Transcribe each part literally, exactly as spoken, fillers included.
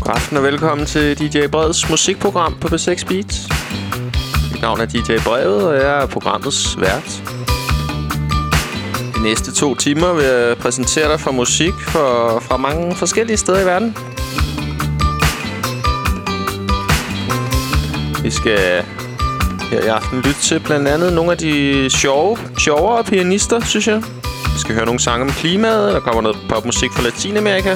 God aften og velkommen til D J Breds musikprogram på P seks Beats. Mit navn er D J Brevet, og jeg er programmets vært. De næste to timer vil jeg præsentere dig for musik for, fra mange forskellige steder i verden. Vi skal her i aften lytte til blandt andet nogle af de sjove, sjovere pianister, synes jeg. Vi skal høre nogle sange om klimaet. Der kommer noget popmusik fra Latinamerika.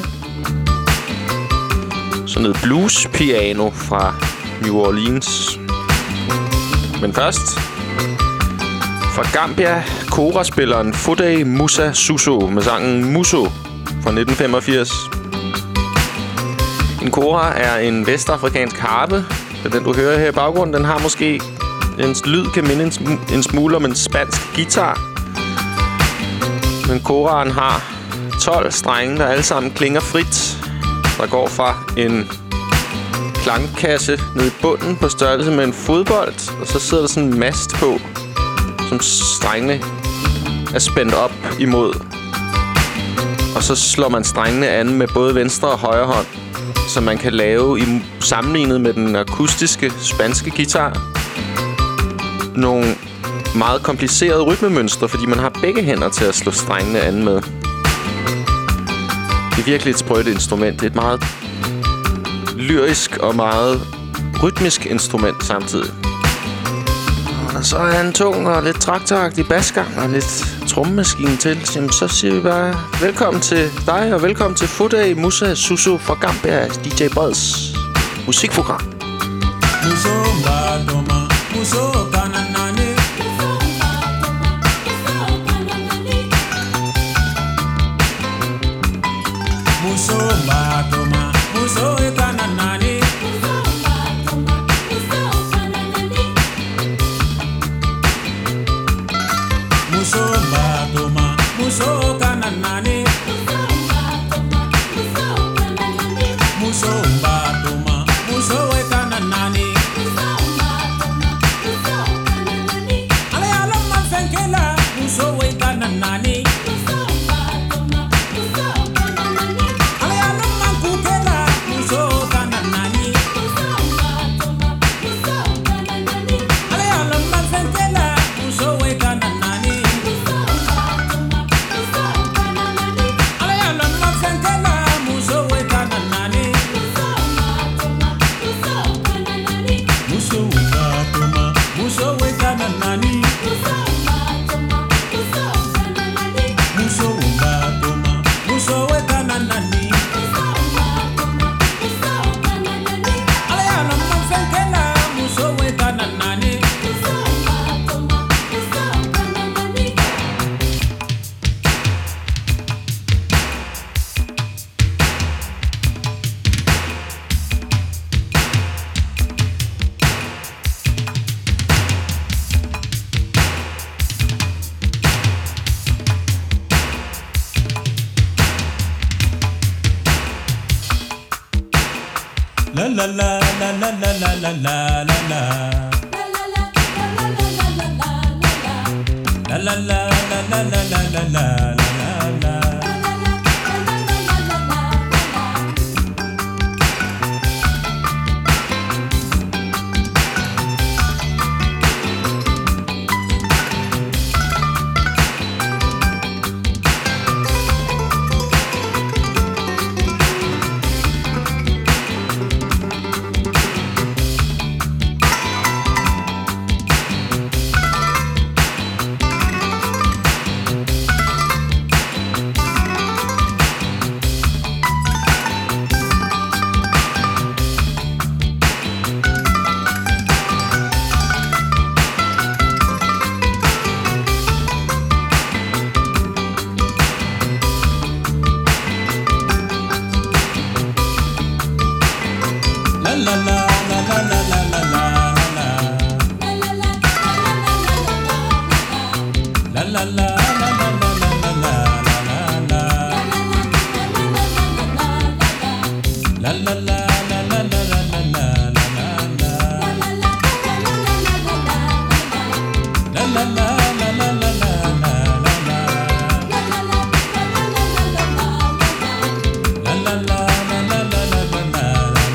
Så noget blues piano fra New Orleans. Men først fra Gambia, kora-spilleren Foday Musa Suso med sangen Muso fra nitten femogfirs. En kora er en vestafrikansk harpe. Den du hører her i baggrunden, den har måske en lyd kan minde en, sm- en smule om en spansk guitar. Men koraen har tolv strenge, der alle sammen klinger frit. Der går fra en klangkasse ned i bunden på størrelse med en fodbold, og så sidder der sådan en mast på, som strengene er spændt op imod. Og så slår man strengene an med både venstre og højre hånd, så man kan lave, i sammenlignet med den akustiske spanske guitar, nogle meget komplicerede rytmemønstre, fordi man har begge hænder til at slå strengene an med. Det er virkelig et sprødt instrument. Det er et meget lyrisk og meget rytmisk instrument samtidig. Og så er han tung og lidt traktoragtig basgang og lidt trommemaskine til. Jamen, så siger vi bare velkommen til dig og velkommen til Foday Musa Suso fra Gambia, D J Breds musikprogram. Muso badoma, muso kananane. Muso badoma, muso kananane. Muso badoma, muso kananane. Muso badoma, muso kananane. Ale ala mafenkela, muso kananane. Ale ala mankukela, muso kananane. Ale ala mafenkela, muso kananane. Ale ala mafenkela, muso kananane. Muso badoma, muso kananane. Muso badoma, muso kananane. Ale ala mafenkela, muso kananane. La la la la la la la la la la la. La la la la la la la la la la la. La la la la la la la la la.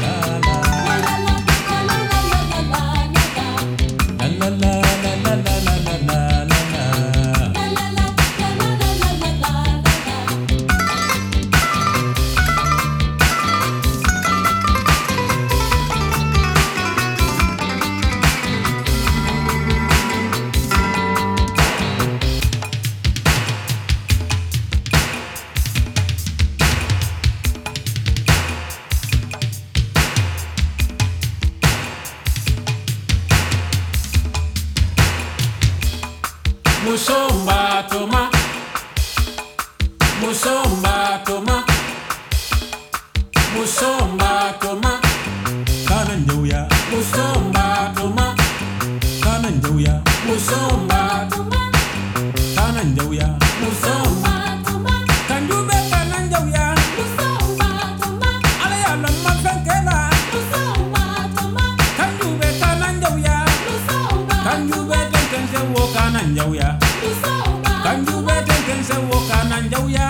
Kanjube tenken se woka nanjauya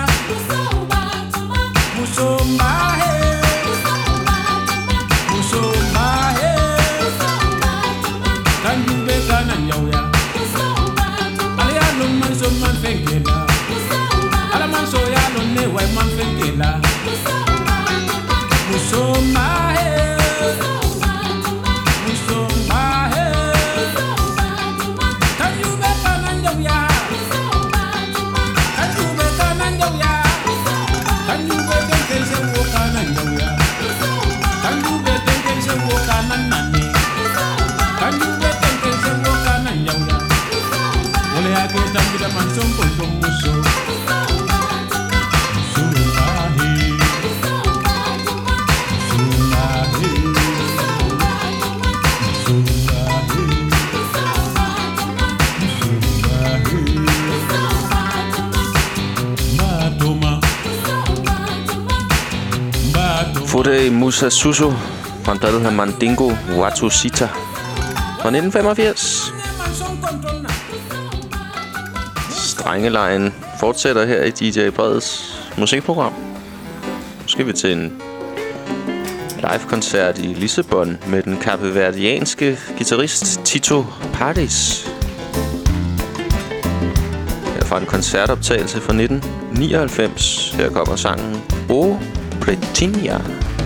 Musomba he Musomba he Kanjube kananjauya Alia lum man so man fengela Ala man so ya lum ne wai man fengela Musomba he Musomba he Kanjube kananjauya Kanjube kananjauya Kanjube tenken se woka nanjauya Kanjube tenken se woka nanane Kanjube tenken se woka nanjauya Ole ake tambida mansom kontom muso Sunahi Sunahi Sunahi Sunahi Matoma Fude Musa Suso fra en plade, der hedder Mandingo Watu Sita fra nitten femogfirs. Strengelejen fortsætter her i D J Breds musikprogram. Nu skal vi til en live-koncert i Lissabon med den kapeverdianske guitarist Tito Pardis. Her fra en koncertoptagelse fra nitten nioghalvfems. Her kommer sangen O Pretinha.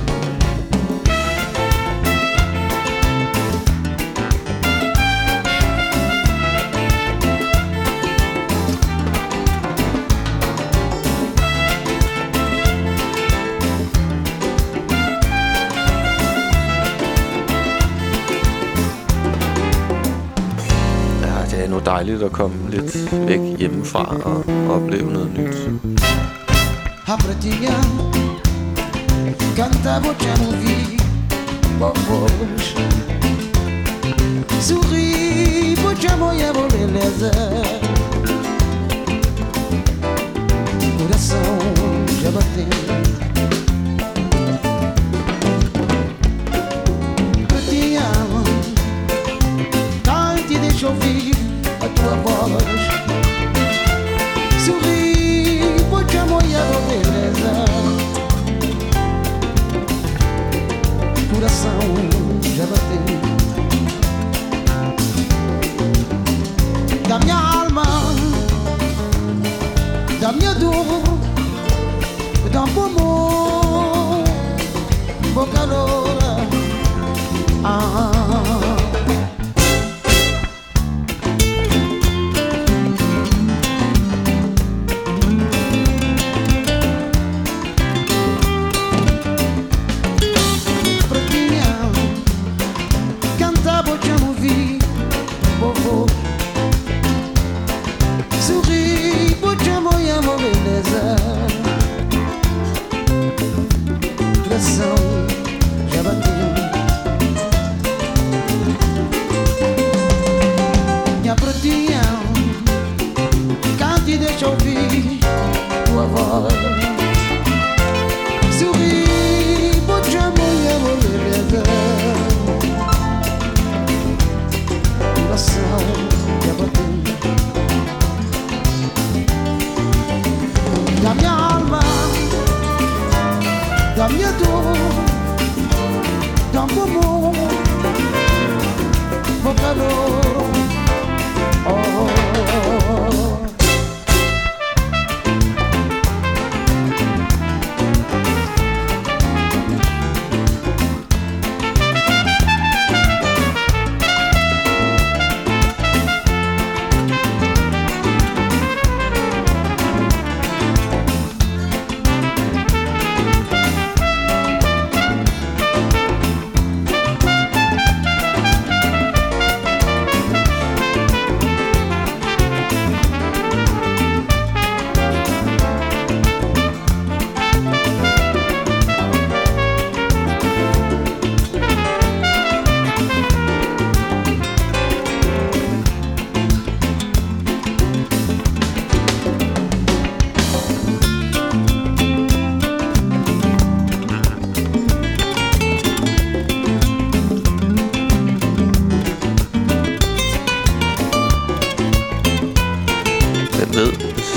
Det er nu dejligt at komme lidt væk hjemmefra og opleve noget nyt. Canta bocciamo vi povos Sorri bocciamo e a beleza Coração já bateu Eu te amo Não te deixo ouvir a tua voz Sorri bocciamo e a beleza Coração já bateu Da minha alma Da minha dor Da um amor Boca loura Ah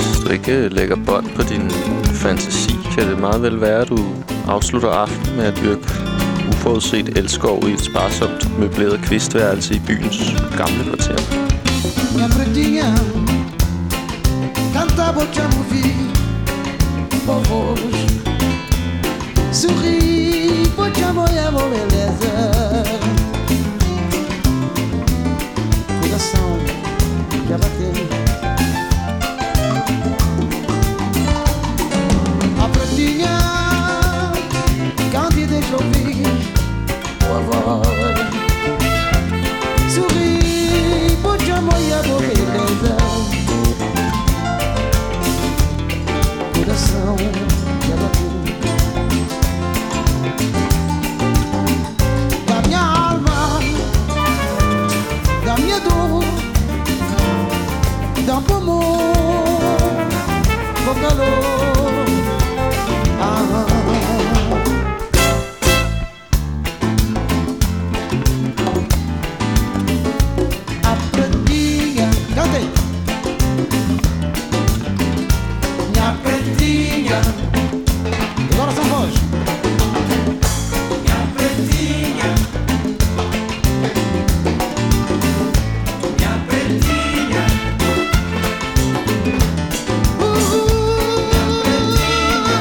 du ikke lægger bånd på din fantasi, kan det meget vel være, at du afslutter aftenen med at dyrke uforudset elskov i et sparsomt møbleret kvistværelse i byens gamle kvarter. Minha pretinha, canta, vou te ouvir, povos. Sorri, vou te amoiar, vou beleza. Coração já bateu. A pretinha, cante, deixa ouvir, povos. Sorri, vou te amoiar, vou beleza. Coração já bateu. Da minha alma, da minha dor, da pulmão, do calor. Ah. A pretinha, cantei. Minha pretinha, agora são vós. Minha pretinha, minha pretinha, uh, minha pretinha,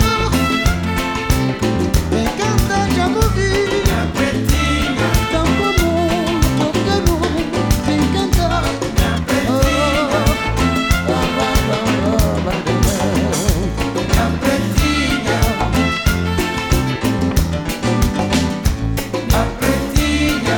vem cantar, já ouvi. Minha pretinha, tão comum, tocando, vem cantar. Minha pretinha, oh, oh, oh, oh, oh, oh. Minha pretinha, a pretinha.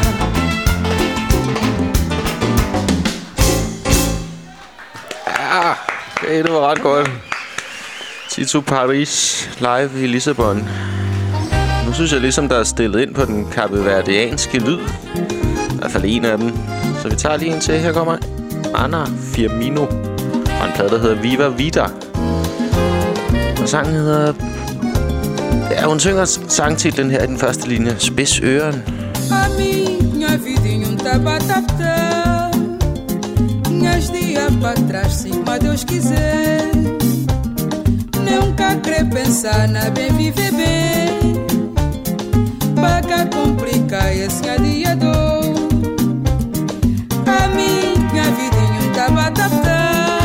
Ja, okay, det var ret godt. Tito Paris live i Lissabon. Nu synes jeg ligesom, der er stillet ind på den kapverdianske lyd. I hvert fald en af dem. Så vi tager lige en til. Her kommer Ana Firmino og en plade, der hedder Viva Vida. Og sangen hedder... Ja, hun synger sangtitlen her i den første linje. Spids øren. A minha vidinha um tabatabtã. Minhas dias pra trás, sim, mas Deus quiser. Nunca crer pensar na bem viver bem. Paga complicar esse adiador. A minha vidinha um tabatabtã.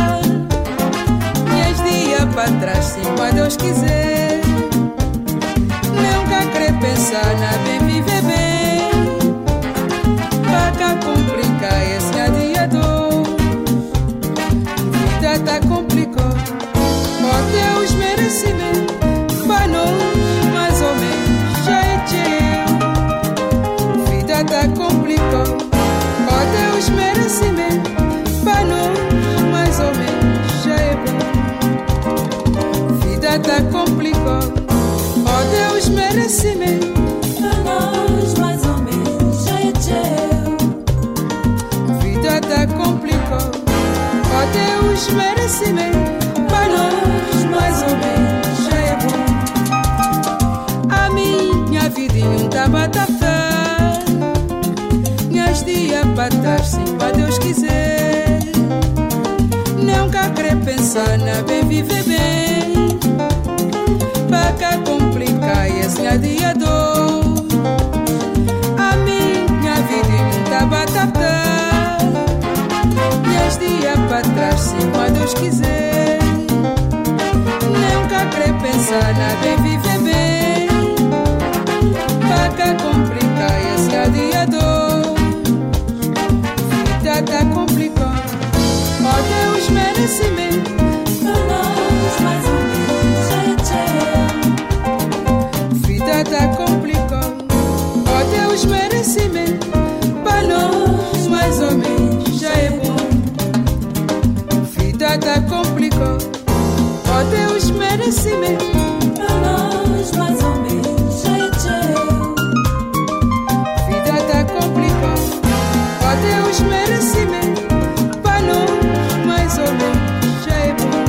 Minhas dias pra trás, sim, mas Deus quiser. Nunca crer pensar na bem viver bem. Paga complicar esse adiador. Vida tá complicou. Ó Deus merecimento. Pra nós mais ou menos já é teu. Vida tá complicou. Ó Deus merecimento. Pra nós mais ou menos já é bom. Vida tá complicou. Ó Deus merecimento. Pra nós mais ou menos já é teu. Vida tá complicou. Ó Deus merecimento. Pra nós mais ou menos já é bom. A minha vidinha um tabatabtã. Minhas dias pra trás, sim, pra Deus quiser. Nunca crer pensar na bem viver bem. Paga complicar esse adiador. A minha vidinha um tabatabtã. Minhas dias pra trás, sim, pra Deus quiser. Nunca crer pensar na bem viver bem. Paga complicar esse adiador. Vida tá complicando. Ó Deus merecimento. Pra nós mais ou menos já é teu. Vida tá complicando. Ó Deus merecimento. Pra nós mais ou menos já é bom. Vida tá complicando. Ó Deus merecimento. Pra nós mais ou menos já é teu. Vida tá complicando. Ó Deus merecimento. Pra nós mais ou menos já é bom.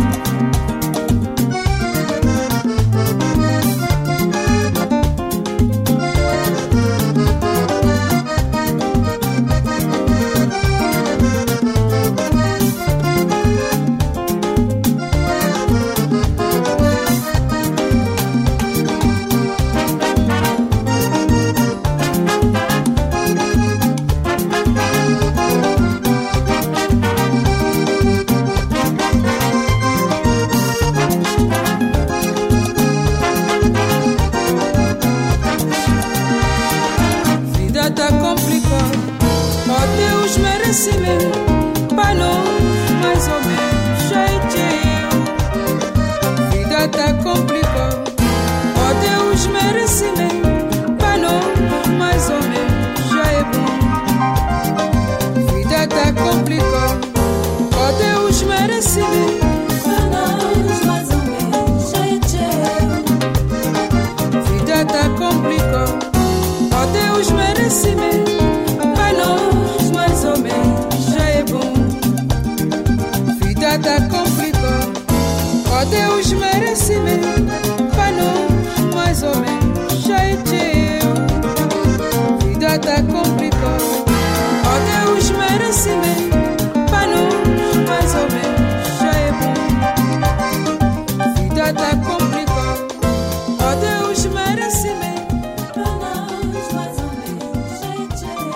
Deus merecimento para nós, mais ou menos, jeitinho. Vida tá complicada. Oh Deus merecimento para nós, mais ou menos, já é bom. Vida tá complicada. Oh Deus merecimento Pra nós, mais ou menos, jeitinho.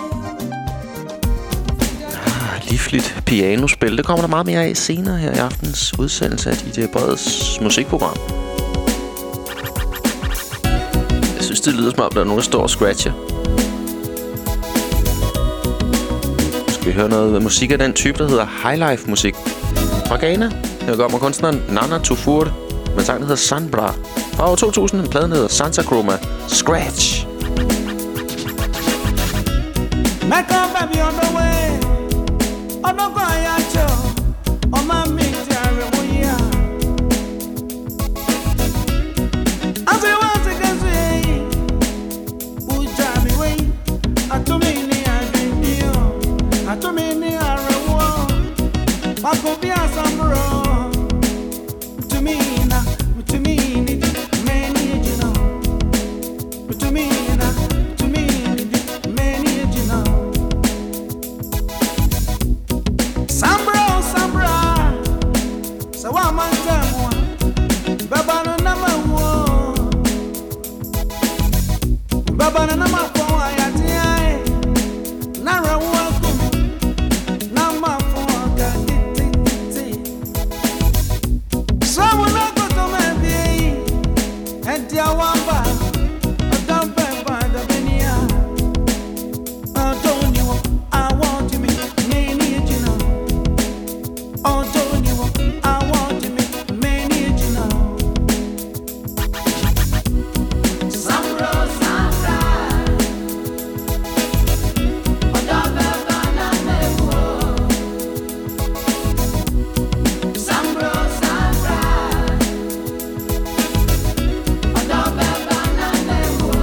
Livligt pianospil. Det kommer der meget mere af senere her i aftens udsendelse af D J Breds musikprogram. Jeg synes, det lyder som om, der er nogen, der står og scratcher. Skal vi høre noget musik af den type, der hedder highlife musik fra Ghana. Her kommer kunstneren Nana Tufur med sang, der hedder Sanbra. Fra år to tusind, en plade, der hedder Santa Chroma Scratch. Make up baby on the way. On the way I show. On my meet we are. As we want to get away. Who drive me away? I to me ni I drink you. I to me ni I reward. I could be a samuro. To me na, to me ni many you know. To me na, to me ni many you know. Sambra, Sambra, so I'm on time. Baba no nama wo, Baba no nama po ayati ay. Nara wo kumi, nama po aga ti ti ti. So we no go to me be, and dia wamba, adam baba da benia. I don't you, I want you me, me need you know. Oh, don't you want, I want you me, me need you know. Sambra, Sambra, oda baba na mewo. Sambra, Sambra, oda baba na mewo.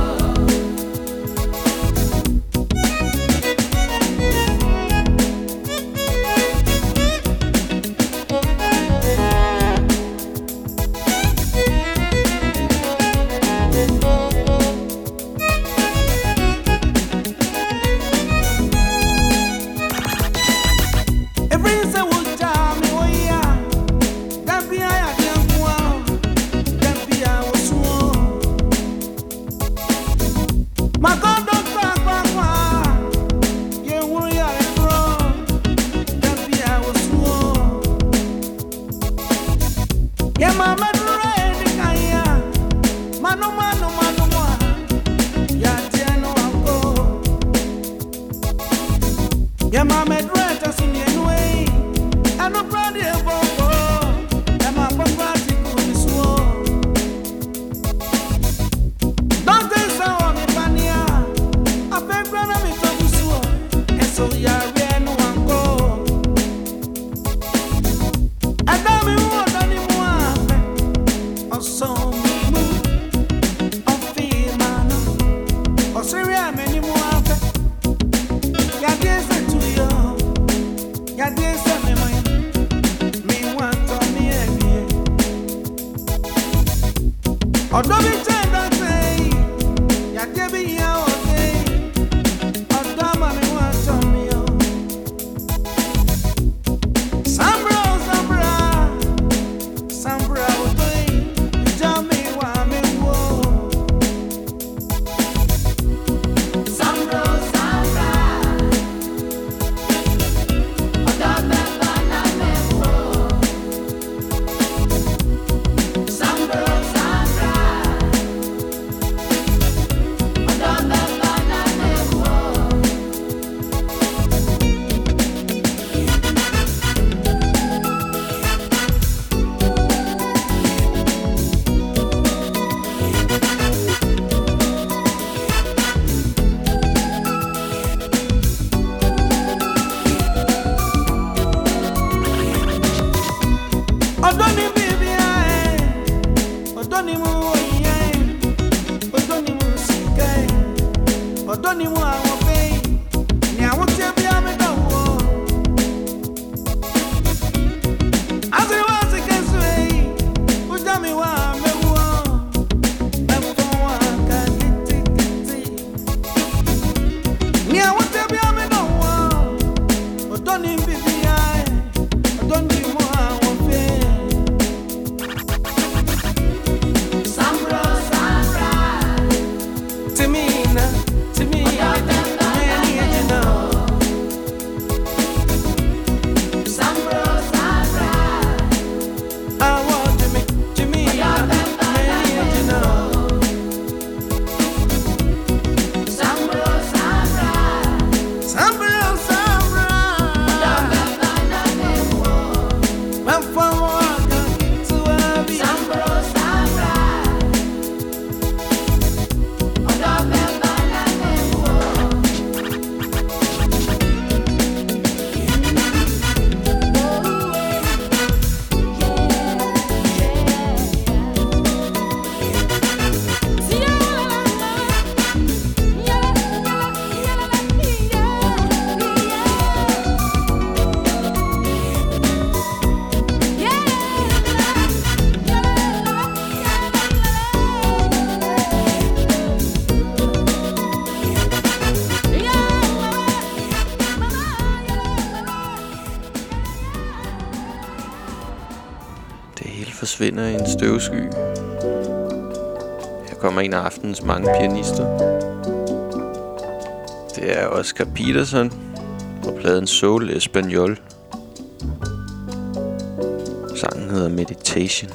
Every say will jam me oh yeah. That be I can go. That be I was so. My God don't cry cry cry. You worry I bro. That be I was so. Yeah mama ready kaya. Mano mano mano mano. Ya tiano anko. Yeah mama ready to see you way. I no proud of bobo. Yeah my papa ti kuni suo. Don't say so me pania. I beg grana me to suo. And so ya re no anko. Adami wo dani mo ape. Oso mi mu. Ofi mano. Osiri ameni mo ape. Ya dey say to you. Ya dey say me mo. Me want to me every. Odo bi tenda say. Ya dey be ya o say. Odo ma me want to me o. Sambra, Sambra, Sambra o say. Jam me wa me wo. Sambra, Sambra, oda baba na mewo. Sambra, Sambra, oda baba na mewo. Odoni bibi ae, odoni mu oye, odoni mu sike, odoni mu awon fe, ni awon ti bi ame dawo. As we was against way, forsvinder i en støvsky. Her kommer en af aftenens mange pianister. Det er Oscar Peterson og pladen Soul Español. Sangen hedder Meditation.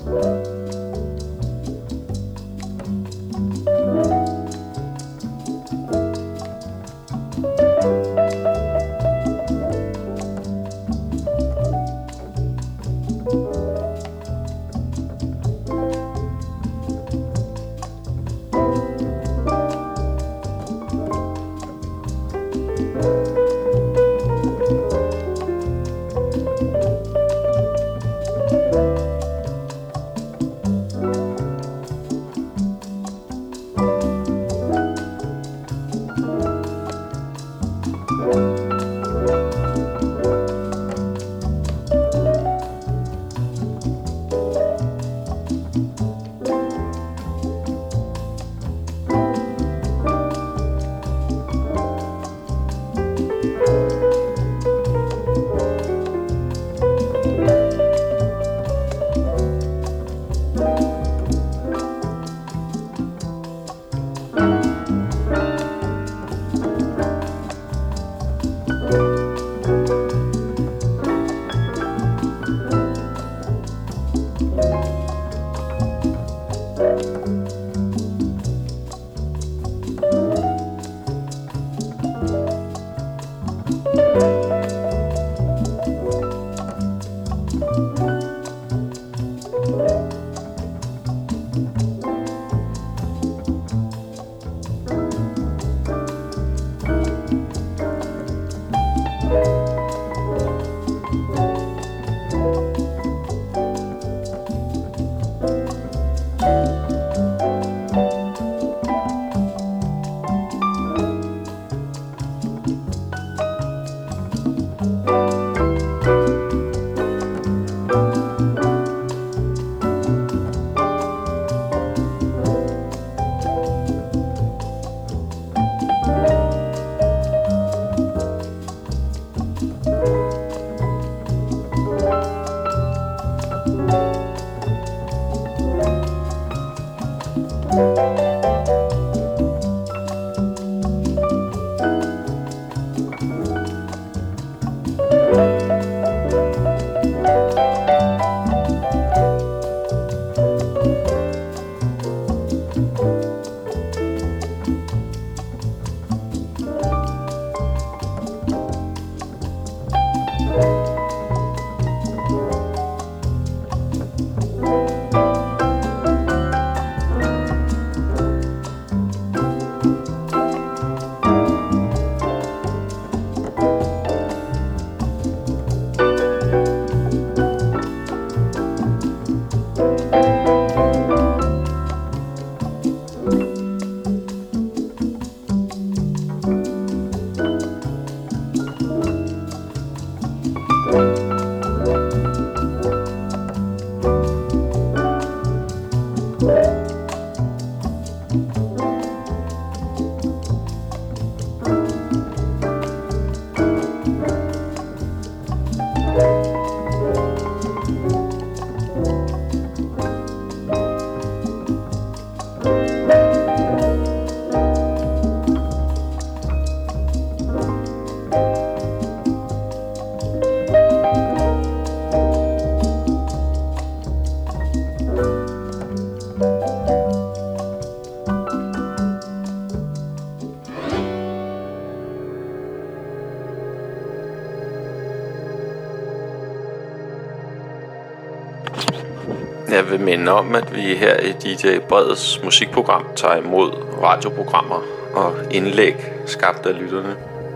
Jeg vil minde om, at vi her i D J Breds musikprogram tager imod radioprogrammer og indlæg skabt af lytterne.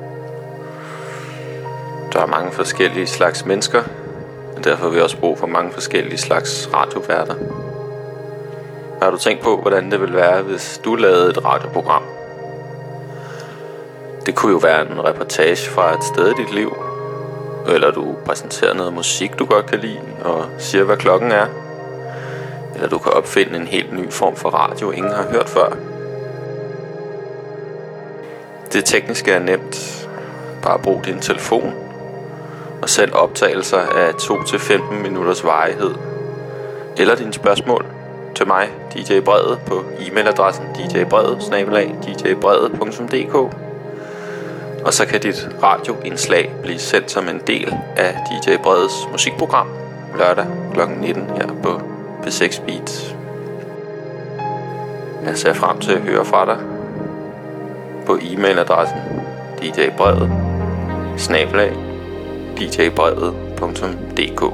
Der er mange forskellige slags mennesker, og derfor har vi også brug for mange forskellige slags radioværter. Har du tænkt på, hvordan det ville være, hvis du lavede et radioprogram? Det kunne jo være en reportage fra et sted i dit liv, eller du præsenterer noget musik, du godt kan lide, og siger, hvad klokken er. Eller du kan opfinde en helt ny form for radio, ingen har hørt før. Det tekniske er nemt. Bare brug din telefon og send optagelser af to til femten minutters varighed eller dine spørgsmål til mig, D J Brede, på e-mailadressen d j brede bindestreg d j brede punktum d k. Og så kan dit radioindslag blive sendt som en del af D J Bredes musikprogram lørdag klokken nitten her på P seks Beats. Jeg ser frem til at høre fra dig på e-mailadressen d j brede bindestreg d j brede punktum d k.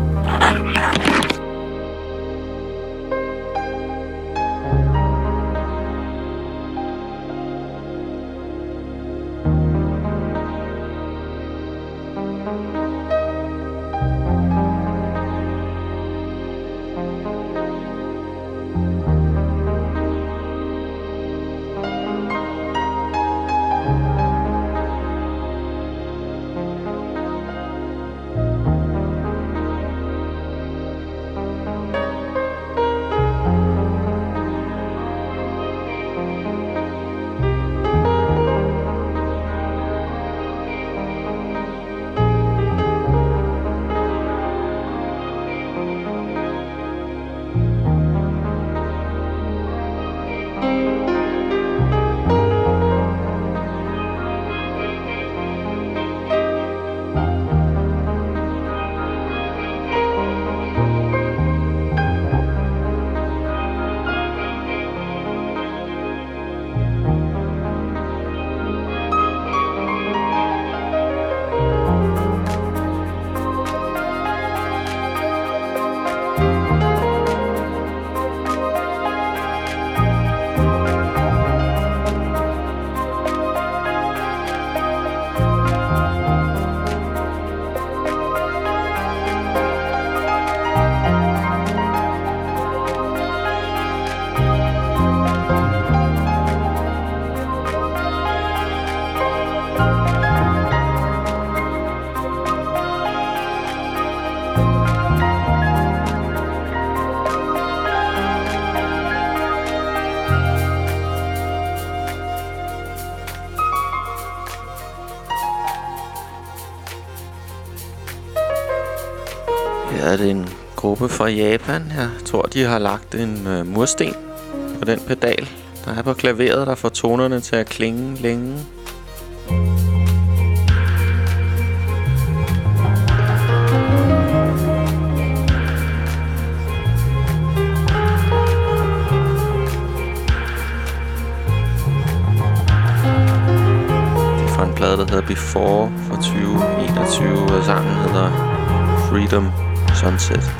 Her er det en gruppe fra Japan. Jeg tror, de har lagt en øh, mursten på den pedal, der er på klaveret, der får tonerne til at klinge længe. Det er fra en plade, der hedder Before fra tyve enogtyve, og sangen hedder Freedom Sunset.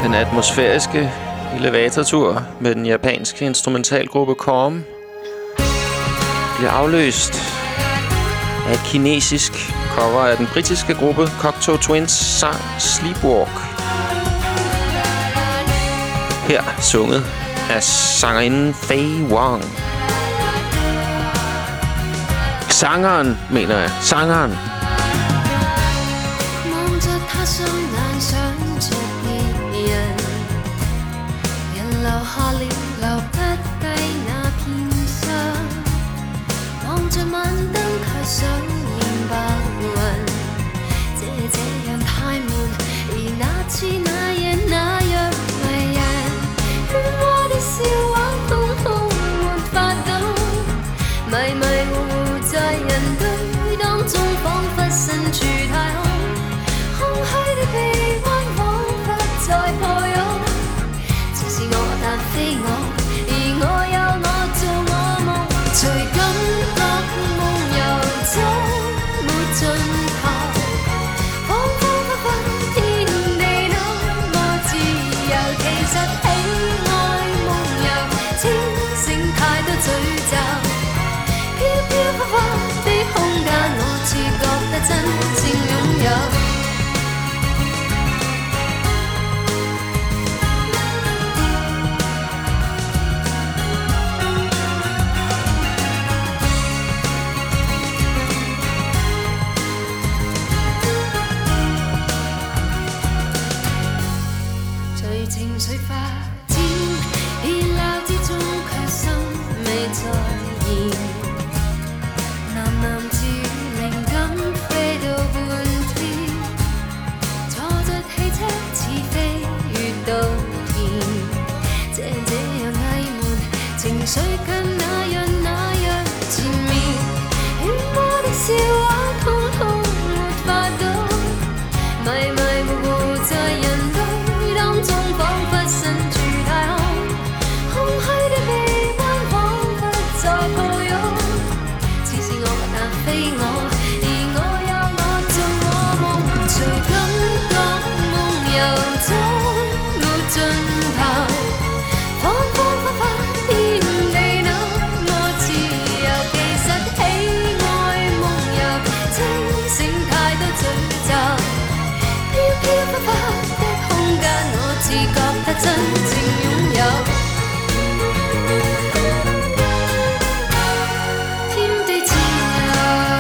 Den atmosfæriske elevatortur med den japanske instrumentalgruppe Korm bliver afløst af et kinesisk cover af den britiske gruppe Cocteau Twins sang Sleepwalk. Her sunget af sangerinden Faye Wong. Sangeren, mener jeg. Sangeren. 望着他雙眼想着別人，人流下了留不低那片傷，望着晚燈卻想念白雲，這這樣太悶，而那次那夜那樣迷人，喧嘩的笑話通通沒法懂，迷迷糊糊在人堆當中，彷彿身處太空。 空虛的臂彎彷彿在抱擁，似是我但非我，而我有我做我夢，隨感覺夢遊中沒盡頭，恍恍惚惚天地那麼自由，其實喜愛夢遊，清醒太多詛咒，飄飄忽忽的空間，我似覺得真正擁有。 情緒發展，熱鬧之中卻心未在焉。喃喃自靈感飛到半天，坐着汽車似飛越稻田。這這樣翳悶，情緒跟那樣那樣纏綿。喧嘩的笑話通通沒法懂，迷迷糊糊在人堆當中。 彷彿身處太空，空虛的臂彎彷彿在抱擁，似是我但非我，而我有我做我夢，隨感覺夢遊中沒盡頭，恍恍惚惚天地那麼自由，其實喜愛夢遊，清醒太多詛咒，飄飄忽忽的空間，我自覺得真正擁有。天地自由，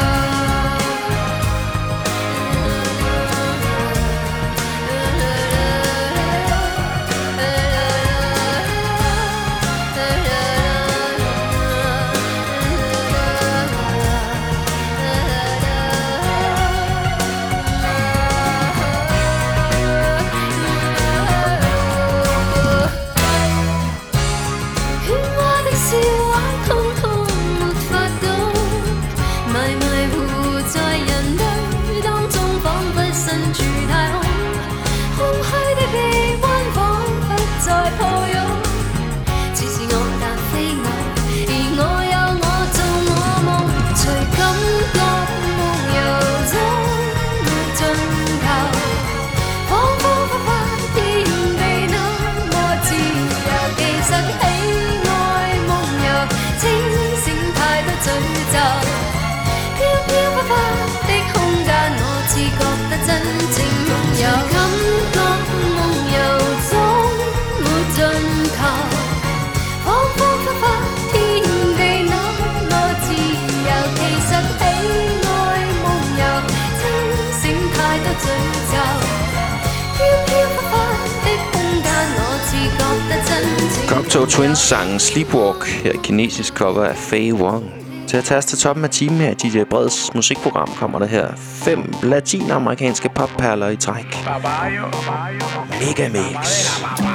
Cocteau Twins sang Sleepwalk, her kinesisk cover af Faye Wong. Til at tage os til toppen af timen her i D J Breds musikprogram kommer der her fem latinamerikanske popperler i træk. Mega Mix.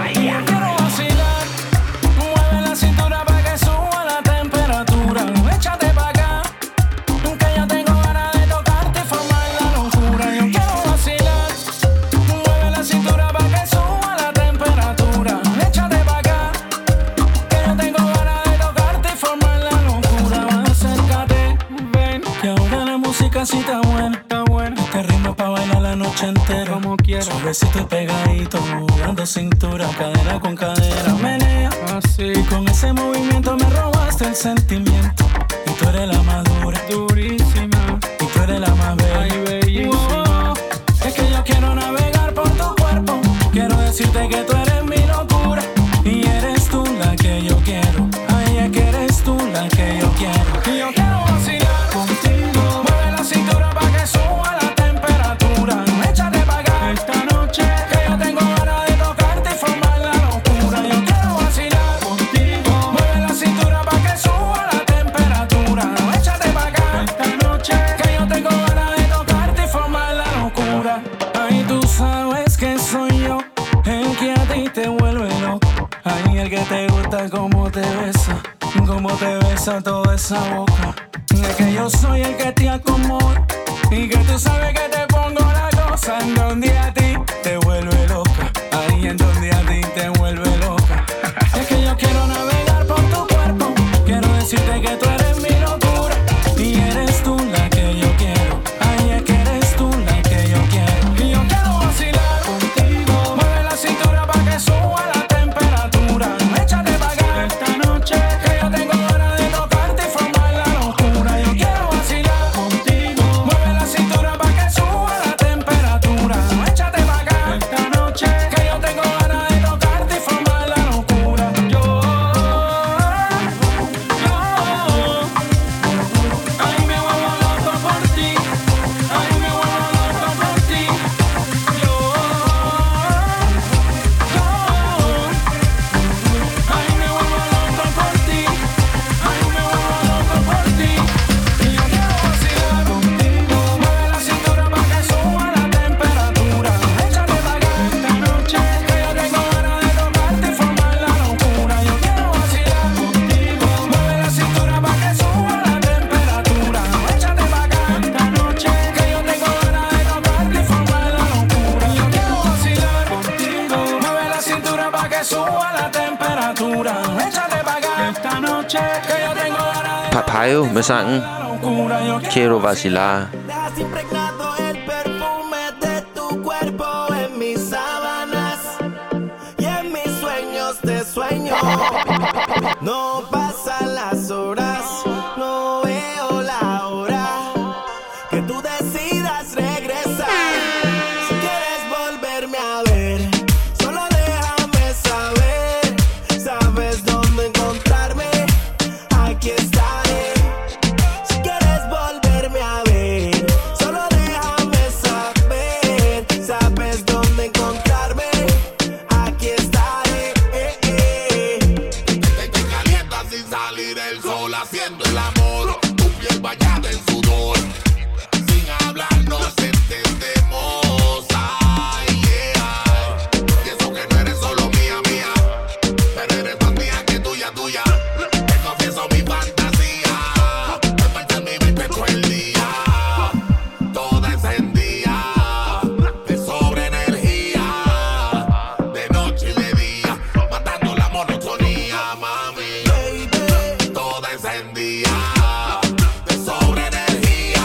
Si está buena, está buena. Este ritmo pa' bailar la noche entera. Como quiera. Suavecito y pegadito. mostrando cintura, cadera con cadera, menea. Así, con ese movimiento me robaste el sentimiento. Y tú eres la más dura, durísima. Y tú eres la más bella. Ay, bellísima. Wow. Es que yo quiero navegar por tu cuerpo. Quiero decirte que tú eres mi locura. Y eres tú la que yo quiero. Ay, es que eres tú la que yo quiero. Y yo quiero vacilar contigo. Mueve la cintura pa' que suba la temperatura. Échate pa' acá esta noche, que yo tengo ganas de tocarte y formar la locura. Yo quiero vacilar contigo. Mueve la cintura pa' que suba la temperatura. Échate pa' acá esta noche, que yo tengo ganas de tocarte y formar la locura. Ay, tú sabes que soy yo el que a ti te vuelve loco. Ay, el que te gusta cómo te besa, cómo te besa toda esa boca. Es que yo soy el que te acomoda y que tú sabes que te pongo la cosa en donde a ti te vuelve loca. Ahí en donde a ti te vuelve loca. Es que yo quiero navegar por tu cuerpo. Quiero decirte que tú eres mi locura. Y eres tú la que yo quiero. Ay, es que eres tú la que yo quiero. Y yo quiero vacilar contigo. Mueve la cintura pa' que suba la temperatura. Échate pa' acá esta noche, que yo tengo ganas de tocarte y formar la locura. Yo quiero vacilar contigo. Mueve la cintura pa' que suba la temperatura. Échate pa' acá esta noche, que yo tengo ganas de tocarte y formar la locura. Yo, yo, ay, me vuelvo loco por ti. Ay, me vuelvo loco por ti. Yo, yo, ay, me vuelvo loco por ti. Ay, me vuelvo loco por ti. Y yo quiero vacilar contigo. Mueve la cintura pa' que suba la temperatura. Échate pa' acá esta noche, que yo tengo ganas de tocarte y formar la locura. Yo quiero vacilar contigo. Mueve la cintura pa' que suba la temperatura. Échate pa' acá esta noche, que yo tengo ganas de tocarte y formar la locura. Yo quiero vacilar contigo. Mueve la cintura pa' que suba la temperatura. Échate pa' acá esta noche, que yo tengo ganas de Papayo med sangen la locura. Yo Quiero Vacilar. Dejas impregnado el perfume de tu cuerpo en mis sábanas y en mis sueños te sueño. No pasan las horas, no veo la hora que tú decidas regresar. Si quieres volverme a ver, solo déjame saber. Sabes dónde encontrarme, aquí estaré. Si quieres volverme a ver, solo déjame saber. Sabes dónde encontrarme, aquí estaré. Eh, eh. Te calientas sin salir el sol, haciendo el amor, tu piel bañada en sudor. Sin hablar nos entendemos, ay, yeah. Y eso que no eres solo mía, mía, pero eres más mía que tuya, tuya. Te confieso mi fantasía, me falta en mi mente todo el día. Toda encendida, de sobre energía, de noche y de día, matando la monotonía, mami. Toda encendida, de sobre energía,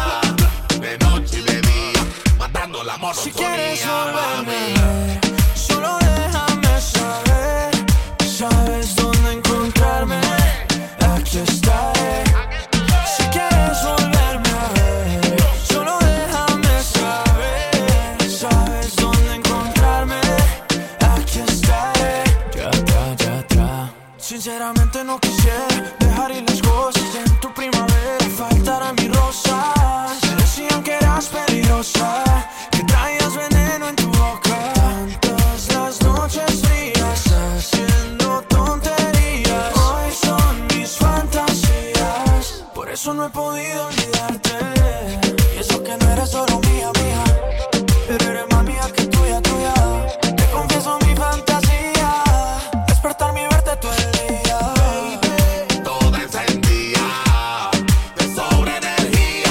de noche y de día, matando la Si quieres monotonía, volverme mami. a ver, solo déjame saber. Sabes dónde encontrarme, aquí estaré. Si quieres volverme a ver, solo déjame saber. Sabes dónde encontrarme, aquí estaré. Ya atrás, ya atrás. Sinceramente no quisiera dejar ir las cosas en tu primavera. Faltarán mis rosas. Me decían que eras peligrosa, que traías veneno en tu boca. Tantas las noches frías haciendo tonterías. Hoy son mis fantasías, por eso no he podido olvidarte. Y eso que no eres solo mía, mía, pero eres más mía que tuya, tuya. Te confieso mi fantasía, despertarme y verte todo el día. Toda encendida, de sobre energía,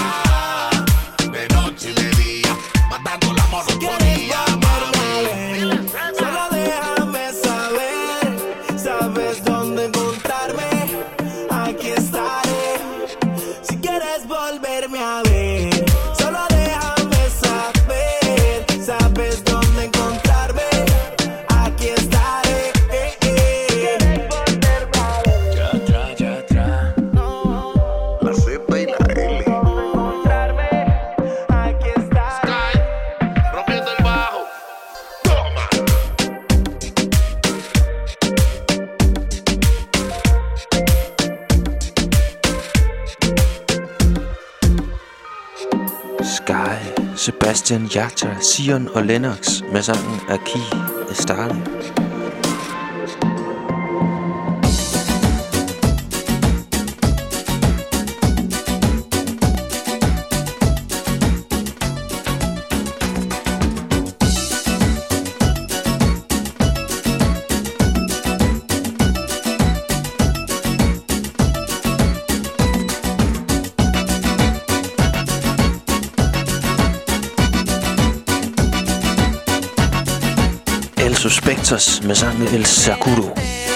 de noche y de día, matando la monotonía, mami. Solo déjame saber. Sabes dónde encontrarme, aquí estaré. Si quieres volver Sebastian Yatra, Sion og Lennox med sangen Aki Estale. Suspectos med sangen El Sacudo.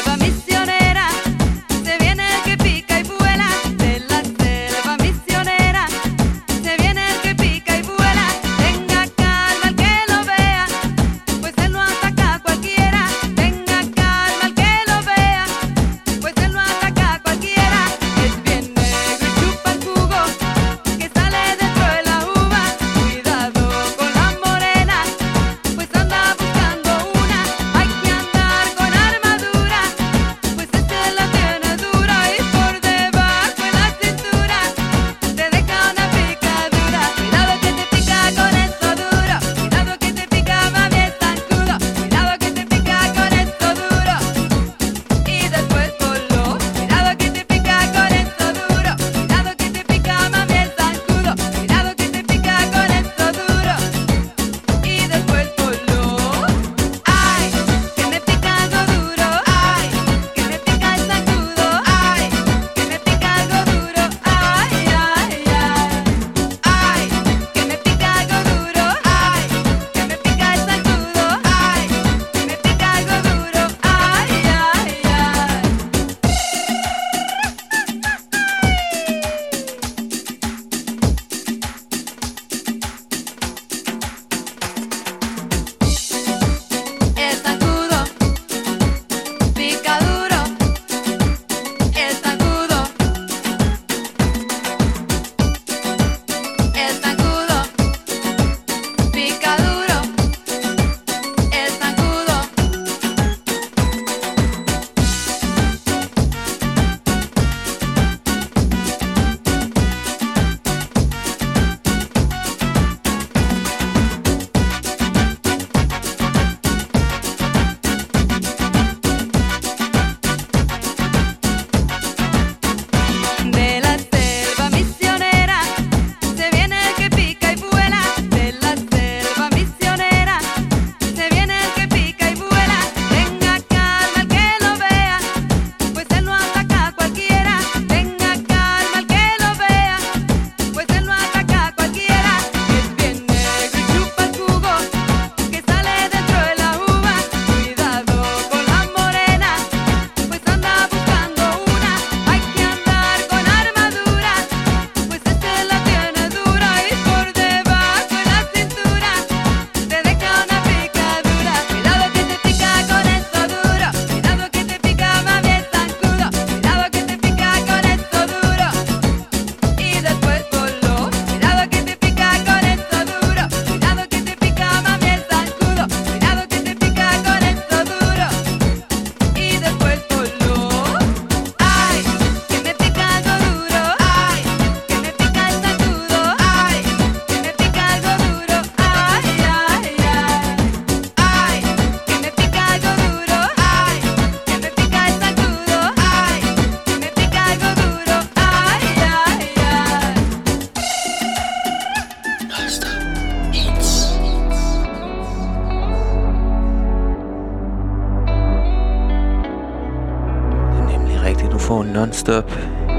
får non-stop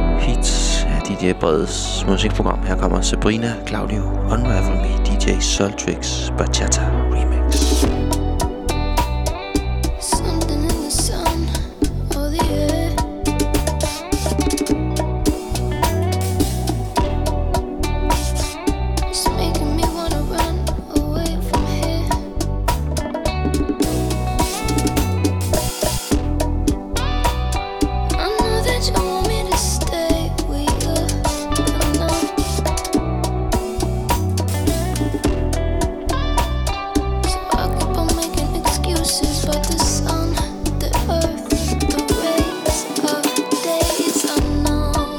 hits af D J Breds musikprogram. Her kommer Sabrina Claudio, Unravel Me, D J Soltrix, Bachata Remix.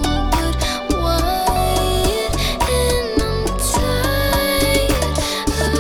Wide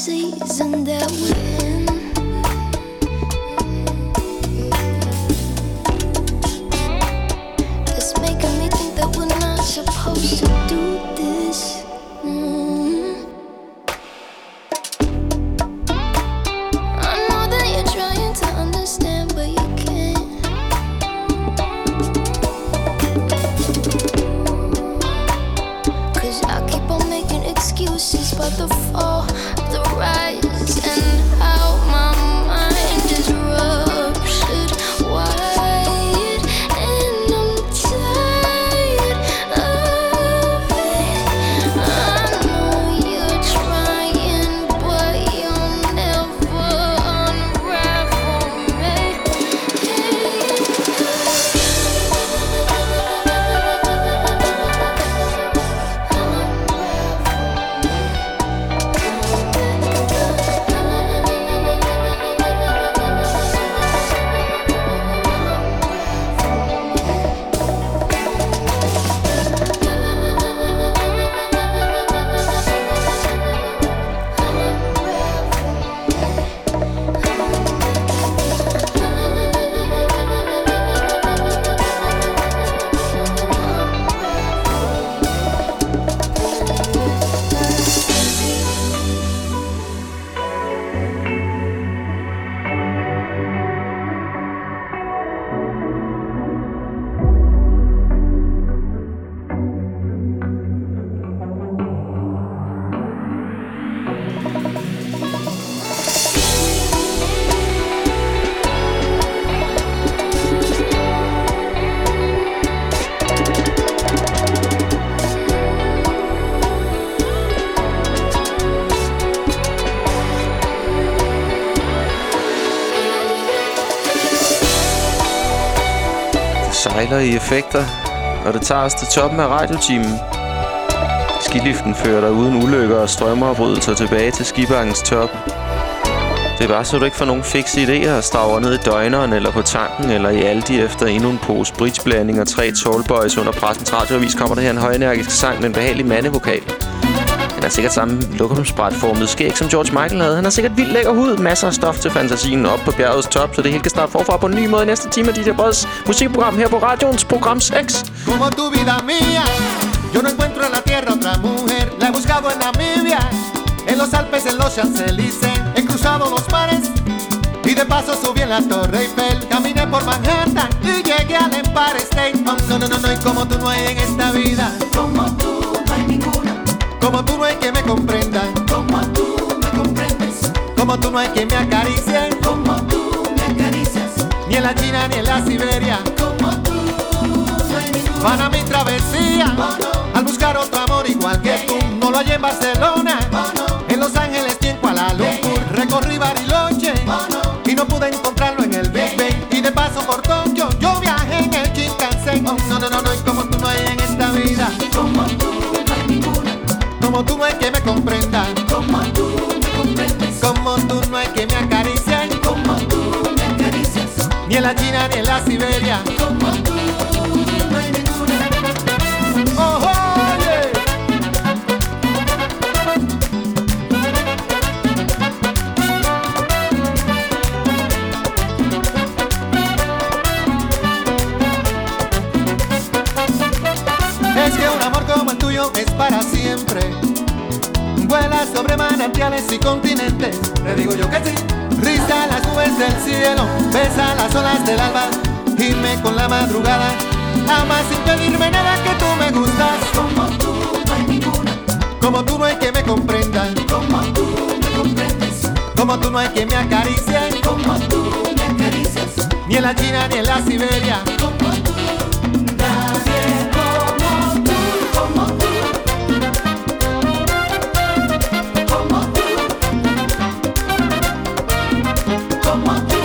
season that we're in. It's making me think that we're not supposed to do this. Mm. I know that you're trying to understand, but you can't. Cause I keep on making excuses about the fall, the rise, and how my mind is ruptured wide. And I'm tired of it. I know you're trying, but you'll never unravel me. Sejler i effekter, og det tager os til toppen af radiotimen. Skiliften fører dig uden ulykker og strømafbrydelser tilbage til skibakkens top. Det er bare så du ikke får nogen fikse idéer og staver ned i døgneren eller på tanken eller i Aldi efter endnu en pose bridgeblanding og tre tallboys under Pressens Radioavis kommer der her en højenergisk sang med en behagelig mandevokal. Han har sikkert samme lokumsbrætformet skæg, som George Michael havde. Han har sikkert vildt lækker hud, masser af stof til fantasien op på bjergets top, så det hele kan starte forfra på en ny måde i næste time af D J Breds musikprogram her på radioens program seks. Como tu vida mía, yo no encuentro en la tierra otra mujer. La he buscado en Namibia, en los Alpes, en los Champs-Élysées. He cruzado los mares y de paso subí en la Torre Eiffel. Caminé por Manhattan y llegué al Empire State. Oh, no, no, no, no, y como tú no hay en esta vida. Como tú no hay ninguna. Como tú no hay que me comprenda. Como tú me comprendes. Como tú no hay que me acaricie. Como tú me acaricias. Ni en la China ni en la Siberia. Como tú no hay ninguna. Para mi travesía, oh, no. Al buscar otro amor igual que tú. No lo hallé en Barcelona, oh, no. En Los Ángeles ni en Kuala Lumpur. Recorrí Bariloche, oh, no. Y no pude encontrarlo en el Big Bang. Y de paso por Tokio yo viajé en el Shinkansen. Oh, no, no, no, no, y como tú no hay en esta vida. Como tú no hay ninguna. Como tú no hay que me comprenda. Como tú me comprendes. Como tú no hay que me acaricie. Como tú me acaricias. Ni en la China ni en la Siberia. Como tú no hay ninguna. Oh, oye. Es que un amor como el tuyo es para siempre. Vuela sobre manantiales y continentes. Te digo yo que sí. Riza las nubes del cielo, besa las olas del alba, gime con la madrugada. Ama sin pedirme nada, que tú me gustas. Como tú no hay ninguna. Como tú no hay que me comprenda. Como tú me comprendes. Como tú no hay que me acaricie. Como tú me acaricias. Ni en la China ni en la Siberia. Como tú. Nadie como tú, como tú. Como tú. Como tú.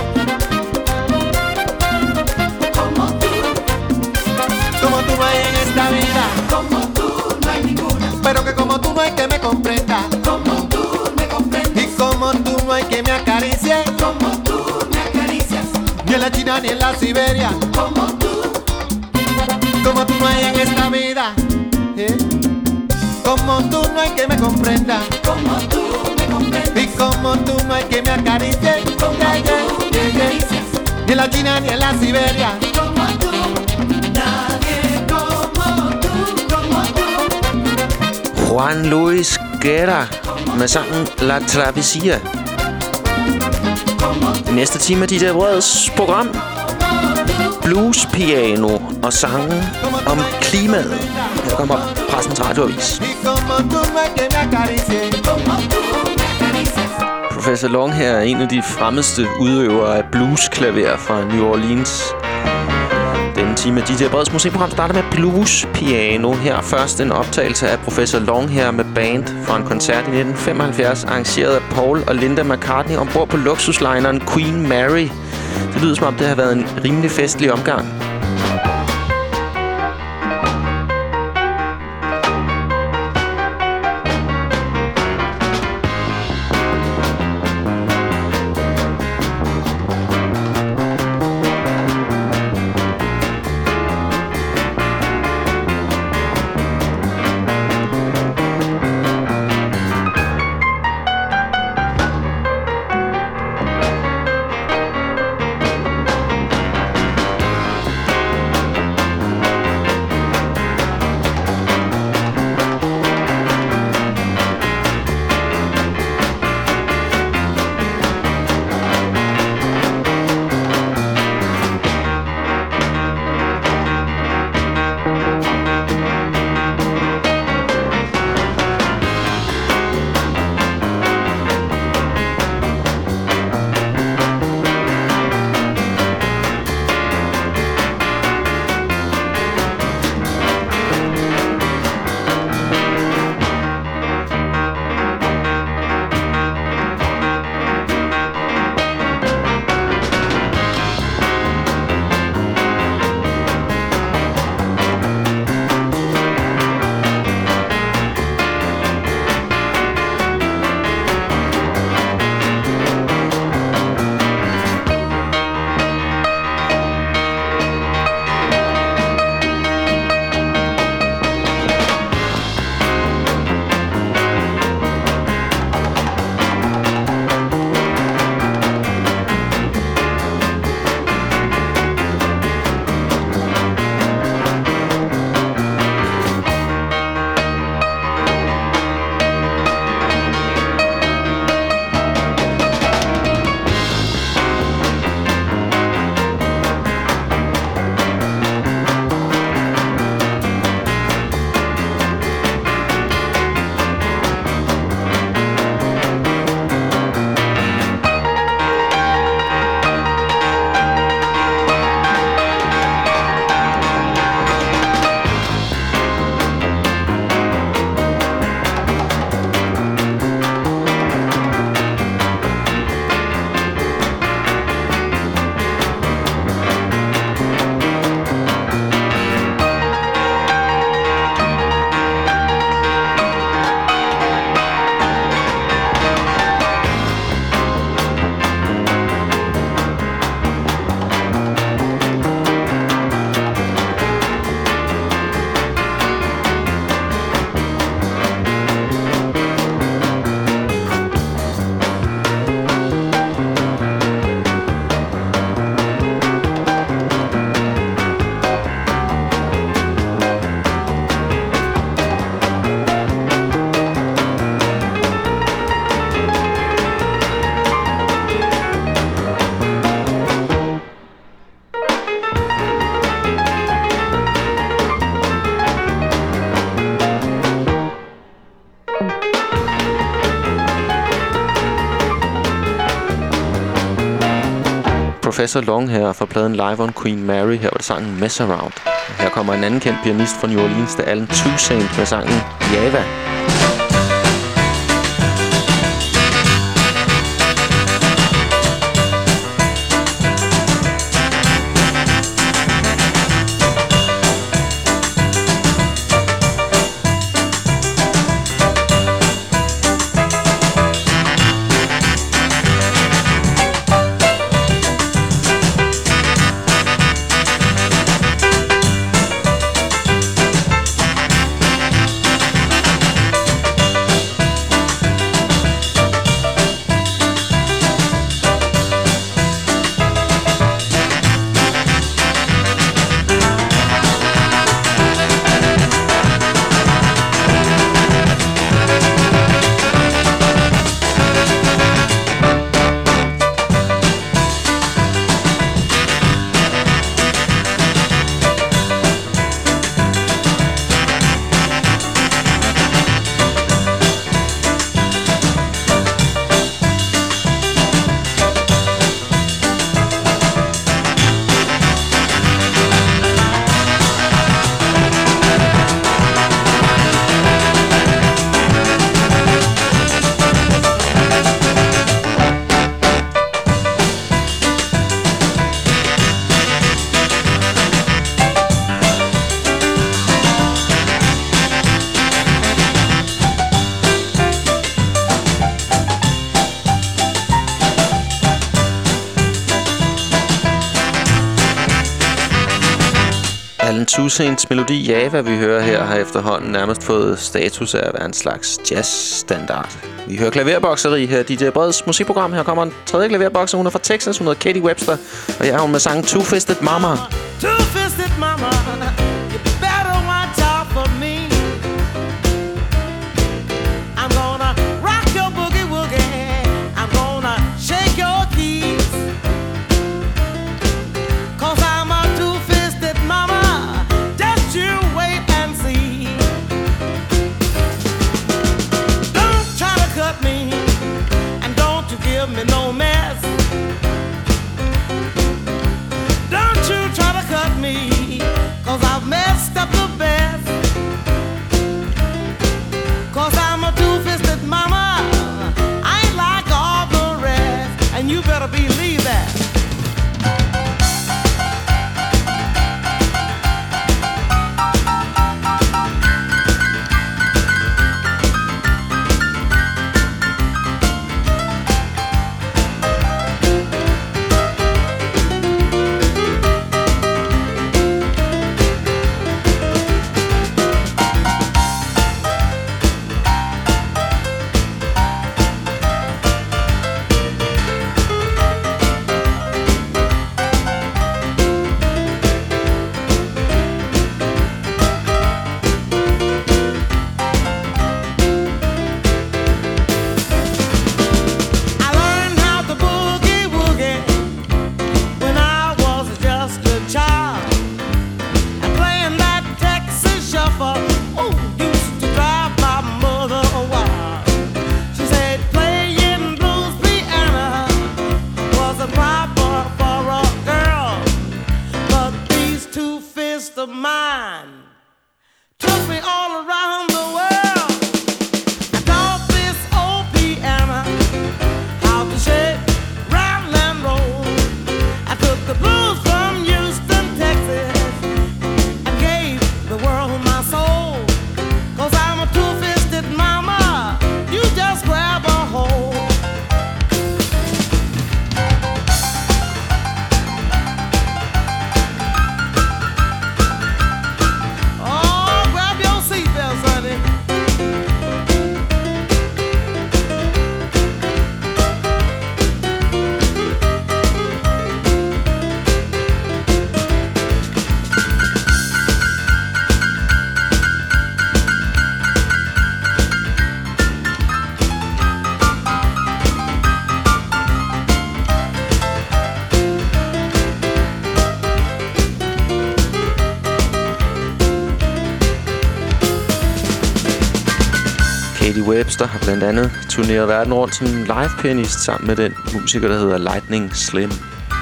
Como tú. Como tú no hay en esta vida. Como tú no hay ninguna. Pero que como tú no hay que me comprenda. Como tú me comprendes. Y como tú no hay que me acaricie. Como tú me acaricias. Ni en la China ni en la Siberia. Como tú. Como tú no hay en esta vida. ¿Eh? Como tú no hay que me comprenda. Como tú me comprendes. como tú no hay que me acaricie. Como yeah, yeah, tú me acaricias. Ni en la China ni en la Siberia. Como tú, nadie como tú, como tú. Juan Luis Guerra med sangen La Travesía. I næste time af D J Breds program. Blues piano og sangen om klimaet. Her kommer Pressens Radioavis. Professor Long her er en af de fremmeste udøvere af bluesklaver fra New Orleans. Denne time af D J Breds musikprogram starter med blues piano. Her først en optagelse af Professor Long her med band fra en koncert i nitten femoghalvfjerds, arrangeret af Paul og Linda McCartney ombord på luksuslineren Queen Mary. Det lyder som om det har været en rimelig festlig omgang. Professor Long her fra pladen Live on Queen Mary. Her var det sangen Mess Around. Her kommer en anden kendt pianist fra New Orleans, der Alan Toussaint med sangen Java. Alan Toussaints melodi Java, vi hører her, har efterhånden nærmest fået status af at være en slags jazzstandard. Vi hører klaverbokseri her, D J Breds musikprogram. Her kommer en tredje klaverbokser. Hun er fra Texas, hun hedder Katie Webster. Og jeg har hun med sangen Two-Fisted Mama. Two-fisted mama, you better watch out for me. I'm gonna rock your boogie-woogie. I'm gonna shake your keys. Cause I'm a two-fisted mama. Just you wait and see. Don't try to cut me, and don't you give me no mess. Don't you try to cut me, cause I've messed up the best. Cause I'm a two-fisted mama. I ain't like all the rest, and you better believe that. Webster har blandt andet turneret verden rundt som live-pianist sammen med den musiker, der hedder Lightning Slim.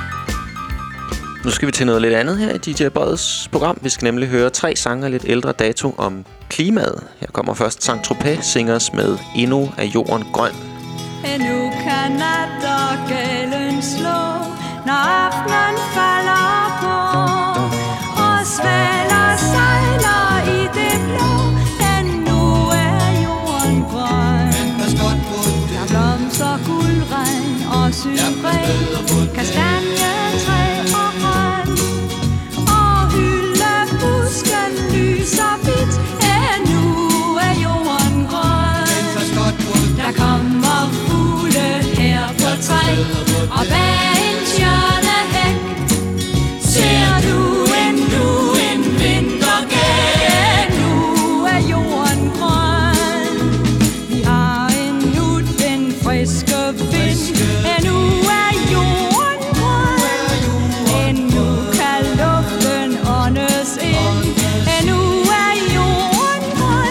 Nu skal vi til noget lidt andet her i D J Breds program. Vi skal nemlig høre tre sange af lidt ældre dato om klimaet. Her kommer først Saint-Tropez Singers med Endnu er jorden grøn. Endnu kan nattergalen slå, når aftenen falder på, og svaler sejler i det blå. Endnu er jorden grøn. Der blomster guldregn og syren, kastanjetræ og røn, og hyldebusken lyser hvidt. Endnu er jorden grøn. Der kommer fugle her på træ, og bag en stjernehæk ser du endnu en vintergæk. Endnu er jorden grøn. Vi har endnu den friske vind. Endnu er jorden grøn. Endnu kan luften åndes ind. Endnu er jorden grøn.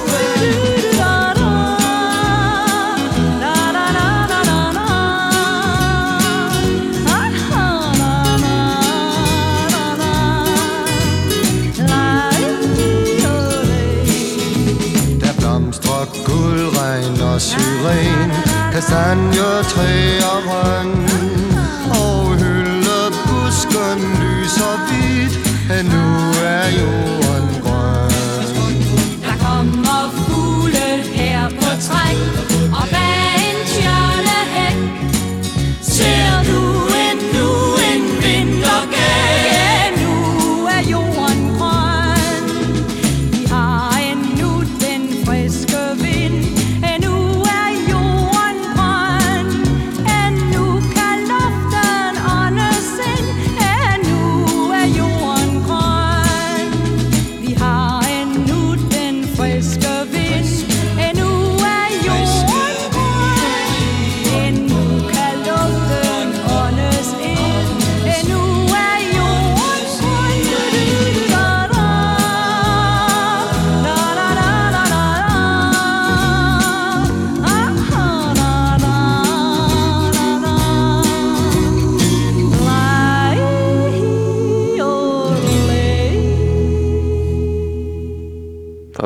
Guldregn og syren, kastanjetræ og røn, og hyldebusken lyser hvidt. Endnu er jorden grøn. Der kommer fugle her på træk, og bag en stjernehæk ser du endnu en vintergæk. Endnu er jorden grøn.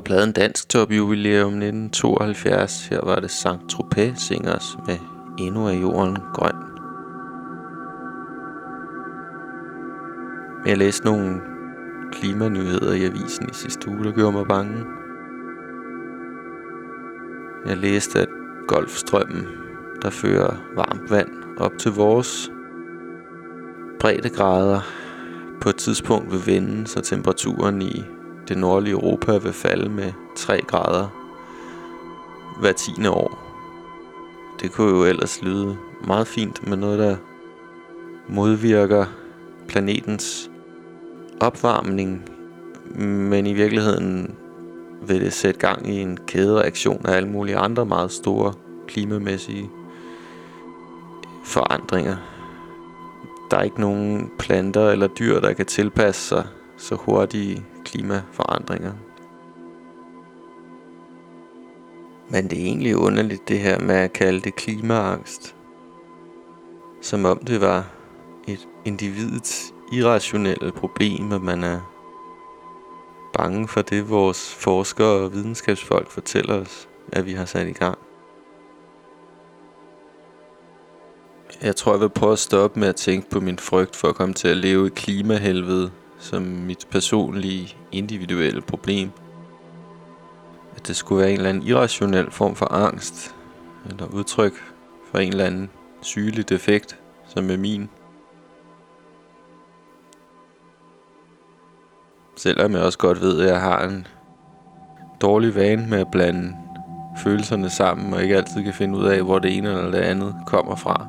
Fra pladen Dansk Top Jubilæum nitten tooghalvfjerds. Her var det Saint-Tropez Singers med Endnu er jorden grøn. Jeg læste nogle klimanyheder i avisen i sidste uge, der gjorde mig bange. Jeg læste, at Golfstrømmen, der fører varmt vand op til vores breddegrader, på et tidspunkt vil vende, så temperaturen i det nordlige Europa vil falde med tre grader hver tiende år. Det kunne jo ellers lyde meget fint med noget, der modvirker planetens opvarmning, men i virkeligheden vil det sætte gang i en kædereaktion af alle mulige andre meget store klimamæssige forandringer. Der er ikke nogen planter eller dyr, der kan tilpasse sig så hurtige klimaforandringer. Men det er egentlig underligt det her med at kalde det klimaangst. Som om det var et individets irrationelle problem, at man er bange for det, vores forskere og videnskabsfolk fortæller os, at vi har sat i gang. Jeg tror, jeg vil prøve at stoppe med at tænke på min frygt for at komme til at leve i klimahelvede som mit personlige, individuelle problem. At det skulle være en eller anden irrationel form for angst, eller udtryk for en eller anden sygelig defekt, som er min. Selvom jeg også godt ved, at jeg har en dårlig vane med at blande følelserne sammen, og ikke altid kan finde ud af, hvor det ene eller det andet kommer fra.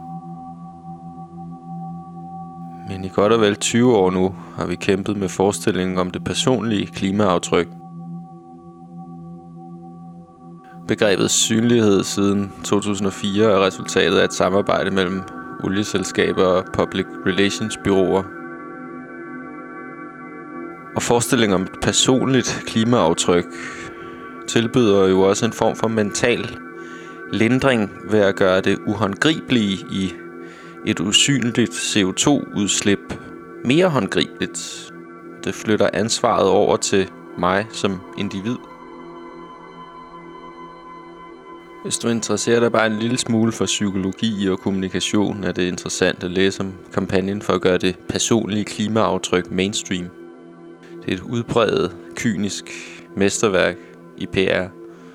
Men i godt og vel tyve år nu har vi kæmpet med forestillingen om det personlige klimaaftryk. Begrebet synlighed siden to tusind og fire er resultatet af et samarbejde mellem olieselskaber og public relations bureauer. Og forestillingen om et personligt klimaaftryk tilbyder jo også en form for mental lindring ved at gøre det uhåndgribelige i et usynligt C O to udslip mere håndgribeligt. Det flytter ansvaret over til mig som individ. Hvis du interesserer dig bare en lille smule for psykologi og kommunikation, er det interessant at læse om kampagnen for at gøre det personlige klimaaftryk mainstream. Det er et udbredt, kynisk mesterværk i P R.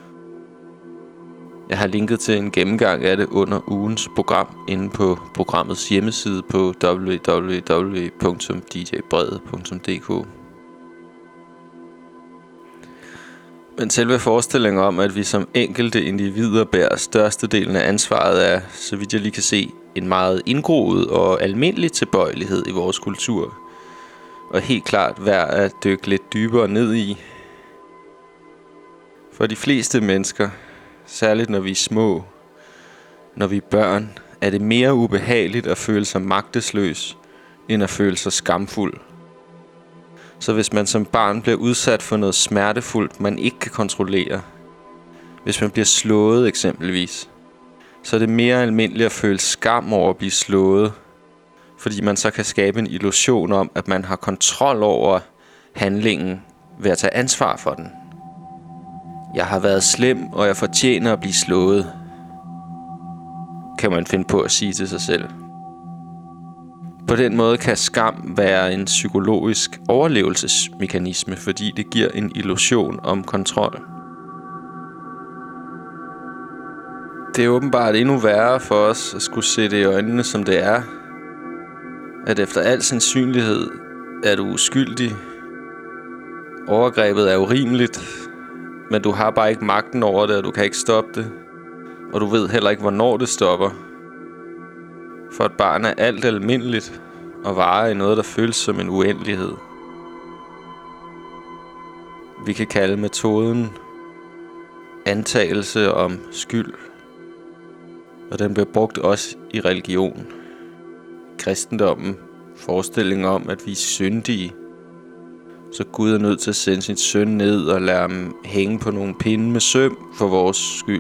Jeg har linket til en gennemgang af det under ugens program inde på programmets hjemmeside på w w w punktum d j brede punktum d k. Men selve forestillingen om, at vi som enkelte individer bærer størstedelen af ansvaret, er, så vidt jeg lige kan se, en meget indgroet og almindelig tilbøjelighed i vores kultur. Og helt klart værd at dykke lidt dybere ned i. For de fleste mennesker, særligt når vi er små, når vi er børn, er det mere ubehageligt at føle sig magtesløs, end at føle sig skamfuld. Så hvis man som barn bliver udsat for noget smertefuldt, man ikke kan kontrollere, hvis man bliver slået eksempelvis, så er det mere almindeligt at føle skam over at blive slået, fordi man så kan skabe en illusion om, at man har kontrol over handlingen ved at tage ansvar for den. Jeg har været slem, og jeg fortjener at blive slået, kan man finde på at sige til sig selv. På den måde kan skam være en psykologisk overlevelsesmekanisme, fordi det giver en illusion om kontrol. Det er åbenbart endnu værre for os at skulle se det i øjnene, som det er. At efter al sandsynlighed er du uskyldig. Overgrebet er urimeligt, men du har bare ikke magten over det, og du kan ikke stoppe det. Og du ved heller ikke, hvornår det stopper. For et barn er alt almindeligt og varer i noget, der føles som en uendelighed. Vi kan kalde metoden antagelse om skyld. Og den bliver brugt også i religion. Kristendommen, forestillingen om, at vi er syndige. Så Gud er nødt til at sende sin søn ned og lade ham hænge på nogle pinde med søm for vores skyld.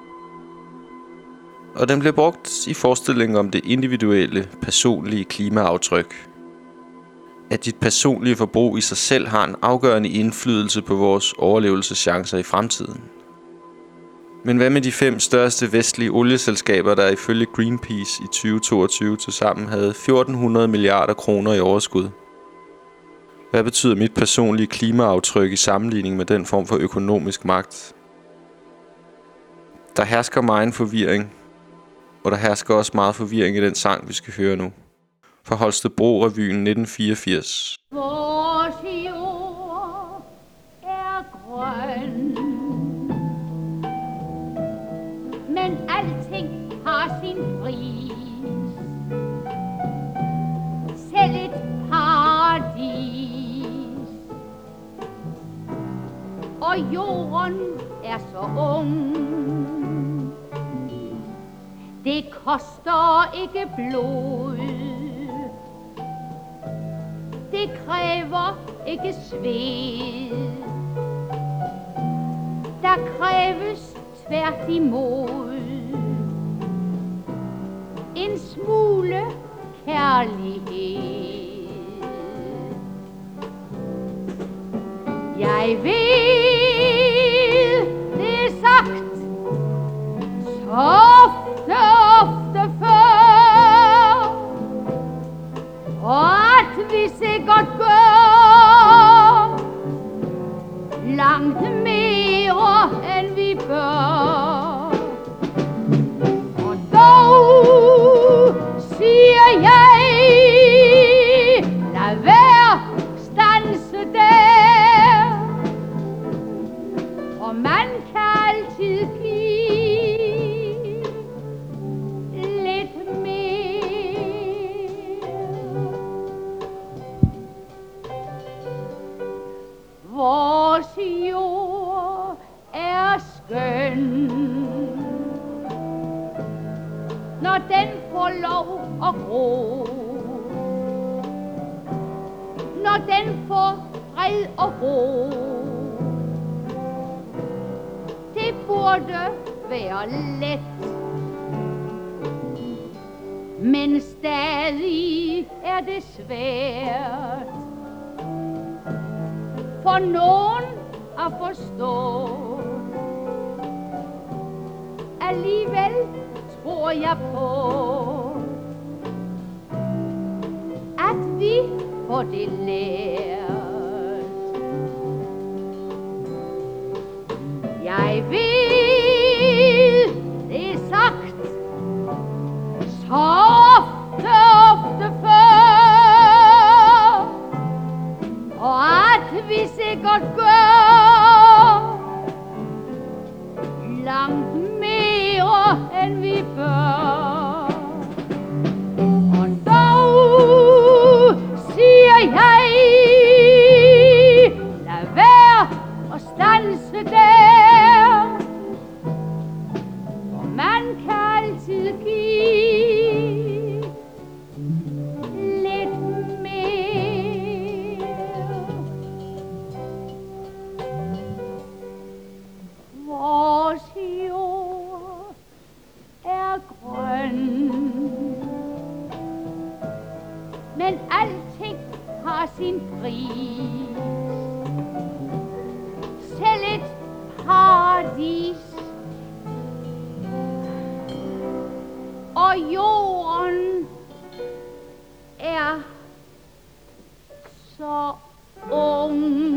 Og den bliver brugt i forestillingen om det individuelle, personlige klimaaftryk. at dit personlige forbrug i sig selv har en afgørende indflydelse på vores overlevelseschancer i fremtiden. Men hvad med de fem største vestlige olieselskaber, der ifølge Greenpeace i tyve toogtyve tilsammen havde fjorten hundrede milliarder kroner i overskud? Hvad betyder mit personlige klimaaftryk i sammenligning med den form for økonomisk magt? Der hersker meget forvirring, og der hersker også meget forvirring i den sang, vi skal høre nu. Fra Holstebro-revyen nitten fireogfirs. Vores jord er grøn, men alting har sin pris. Selv et paradis, og jorden er så ung. Det koster ikke blod, det kræver ikke sved. Der kræves tværtimod en smule kærlighed. Jeg ved, det er sagt så ofte, ofte før, og at vi sikkert gør langt mere end vi bør. Og dog siger jeg, lad være stanse der, for man kan altid give lidt mere. Vores jord er skøn, når den får lov at gro, når den får fred og ro. Det burde være let, men stadig er det svært for nogen at forstå. Alligevel tror jeg på, at vi får det lært. Jeg ved, det er sagt så ofte, ofte før, og at vi sikkert gør langt mere end vi bør. Og dog siger jeg, lad være og stanse der, for man kan altid give lidt mere. Vores jord er grøn, men alting har sin pris. Selv et paradis, og jorden er så ung.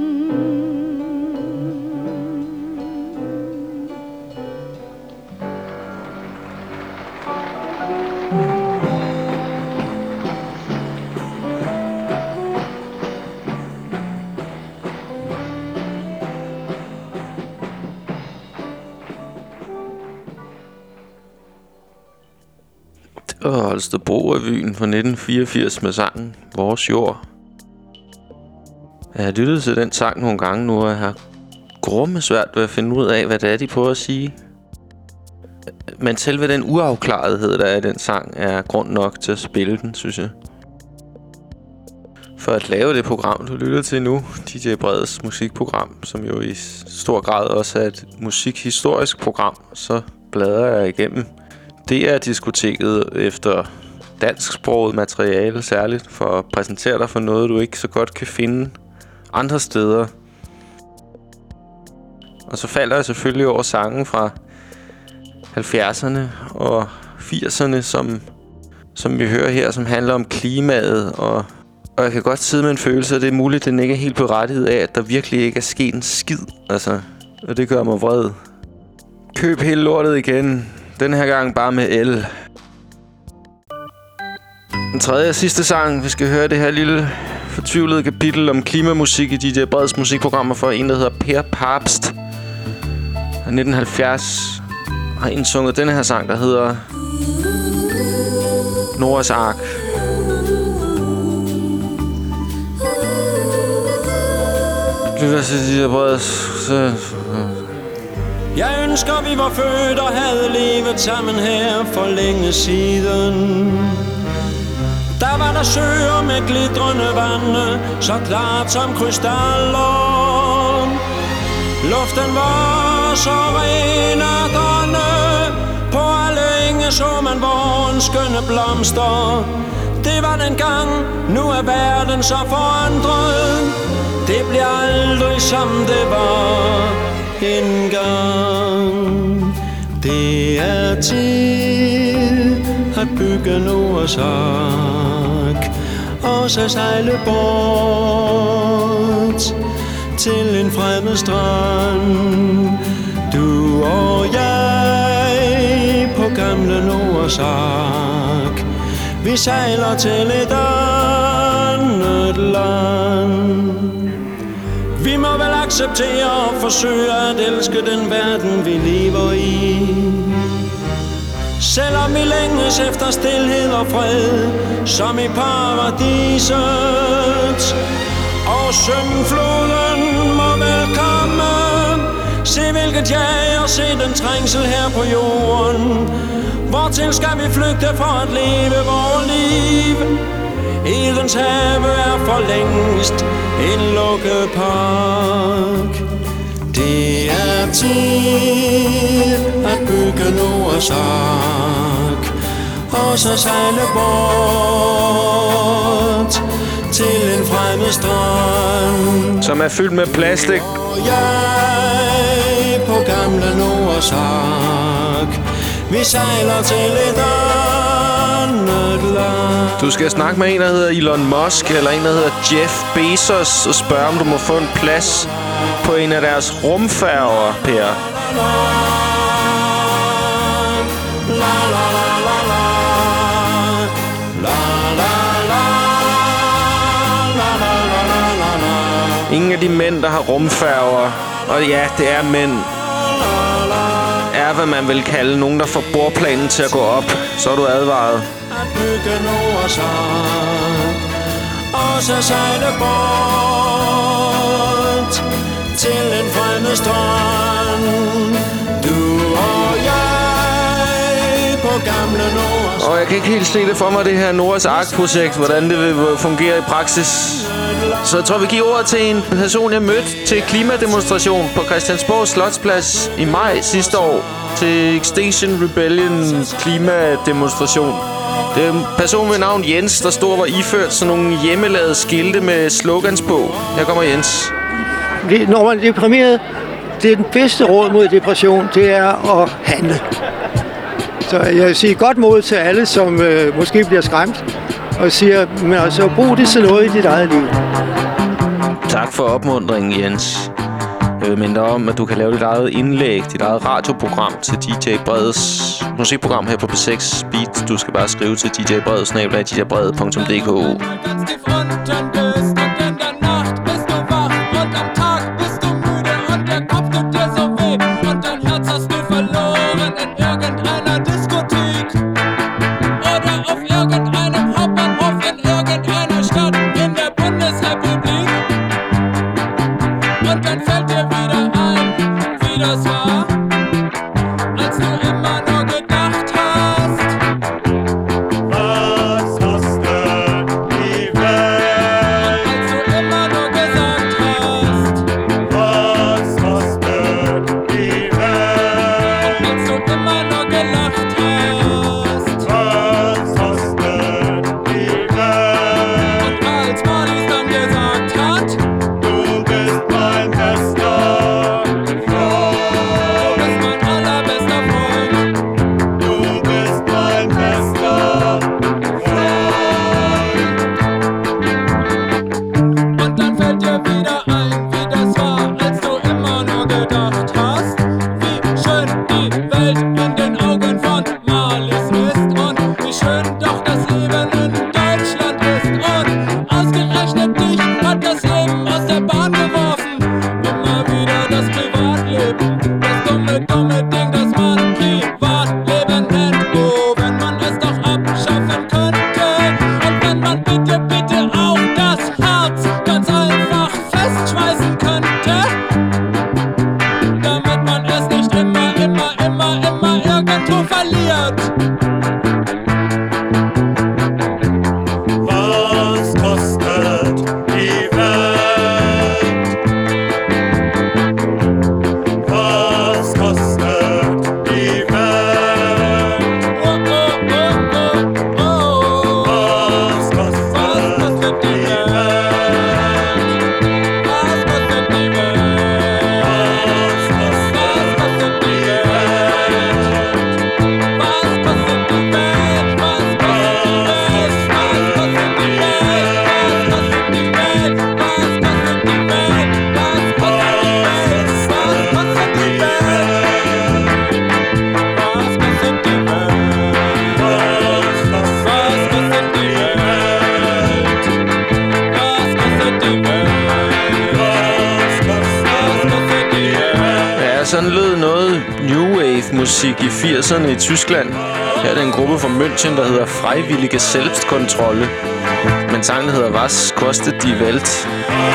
Og Holstebro-revyen fra nitten fireogfirs med sangen Vores Jord. Jeg har lyttet til den sang nogle gange nu, og jeg har grumme svært ved at finde ud af, hvad det er, de prøver at sige. Men selve den uafklarethed, der er i den sang, er grund nok til at spille den, synes jeg. For at lave det program, du lytter til nu, D J Breds musikprogram, som jo i stor grad også er et musikhistorisk program, så bladrer jeg igennem D R-diskoteket efter dansksproget materiale særligt, for at præsentere dig for noget, du ikke så godt kan finde andre steder. Og så falder jeg selvfølgelig over sangen fra halvfjerdserne og firserne, som, som vi hører her, som handler om klimaet. Og, og jeg kan godt sidde med en følelse, at det er muligt, at den ikke er helt berettiget af, at der virkelig ikke er sket en skid. Altså, og det gør mig vred. Køb hele lortet igen. Den her gang bare med el. Den tredje og sidste sang, vi skal høre det her lille fortvivlede kapitel om klimamusik i D J Breds musikprogrammer for en, der hedder Per Papst. I nitten halvfjerds har indsunget den her sang, der hedder Noahs Ark. Lytter til D J Breds... Jeg ønsker, vi var født og havde levet sammen her for længe siden. Der var der søer med glitrende vande, så klart som krystaller. Luften var så ren og grønne, på alle enge så man vårens skønne blomster. Det var den gang, nu er verden så forandret. Det bliver aldrig som det var engang. Det er tid at bygge Noahs Ark og så sejle bort til en fremmed strand. Du og jeg på gamle Noahs Ark, vi sejler til et andet land. Vi må vel acceptere og forsøge at elske den verden, vi lever i. Selvom vi længes efter stilhed og fred, som i paradiset. Og syndfloden må vel komme. Se hvilket jag og se den trængsel her på jorden. Hvortil skal vi flygte for at leve vores liv? Edens have er for længst en lukket park. Det er tid at bygge Noahs Ark og så sejle bort til en fremmed strand, som er fyldt med plastik. Og jeg på gamle Noahs Ark, vi sejler til et andet land. Du skal snakke med en, der hedder Elon Musk, eller en, der hedder Jeff Bezos, og spørge, om du må få en plads på en af deres rumfærger, Per. Ingen af de mænd, der har rumfærger, og ja, det er mænd, er, hvad man vil kalde nogen, der får bordplanen til at gå op. Så er du advaret. At bygge Noahs Ark og så sejle bort til en fremmed strand. Du og jeg på gamle Noahs. Og jeg kan ikke helt se det for mig, det her Noahs Ark-projekt, hvordan det vil fungere i praksis. Så jeg tror, vi giver ordet til en person, jeg mødte til klimademonstration på Christiansborg Slotsplads i maj sidste år. Til Extinction Rebellion klimademonstration. Det er en person ved navn Jens, der stod og var iført sådan nogle hjemmelavede skilte med slogans på. Her kommer Jens. Når man er deprimeret, det er den bedste råd mod depression, det er at handle. Så jeg vil sige godt mod til alle, som øh, måske bliver skræmt, og siger, men altså brug det til noget i dit eget liv. Tak for opmuntringen, Jens. Jeg vil minde dig om, at du kan lave dit eget indlæg, dit eget radioprogram til D J Breds musikprogram her på P seks Beat. Du skal bare skrive til D J Bred snabel-a d j bred punktum d k. sådan lød noget New Wave-musik i firserne i Tyskland. Her er det en gruppe fra München, der hedder Freiwillige Selbstkontrolle. Men sangen hedder Was kostet die Welt?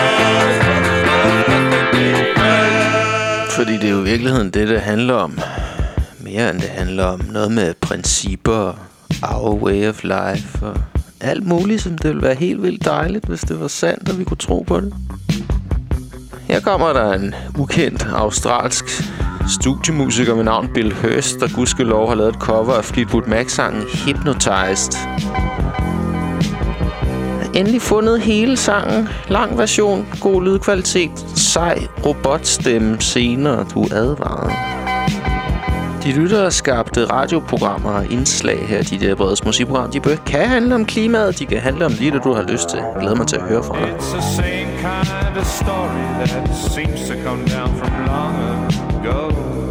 Fordi det er jo i virkeligheden det, det handler om. Mere end det handler om noget med principper, our way of life og alt muligt, som det ville være helt vildt dejligt, hvis det var sandt, og vi kunne tro på det. Her kommer der en ukendt australsk studiemusiker med navn Bill Hurst, der gudskelov har lavet et cover af Fleetwood Mac-sangen Hypnotized. Jeg har endelig fundet hele sangen. Lang version, god lydkvalitet, sej robotstemme senere, du er advaret. De lyttere skabte radioprogrammer og indslag her, de der Breds musikprogram. De kan handle om klimaet, de kan handle om lige det, du har lyst til. Jeg glæder mig til at høre fra dig. It's the same kind of story that seems to come down from long ago.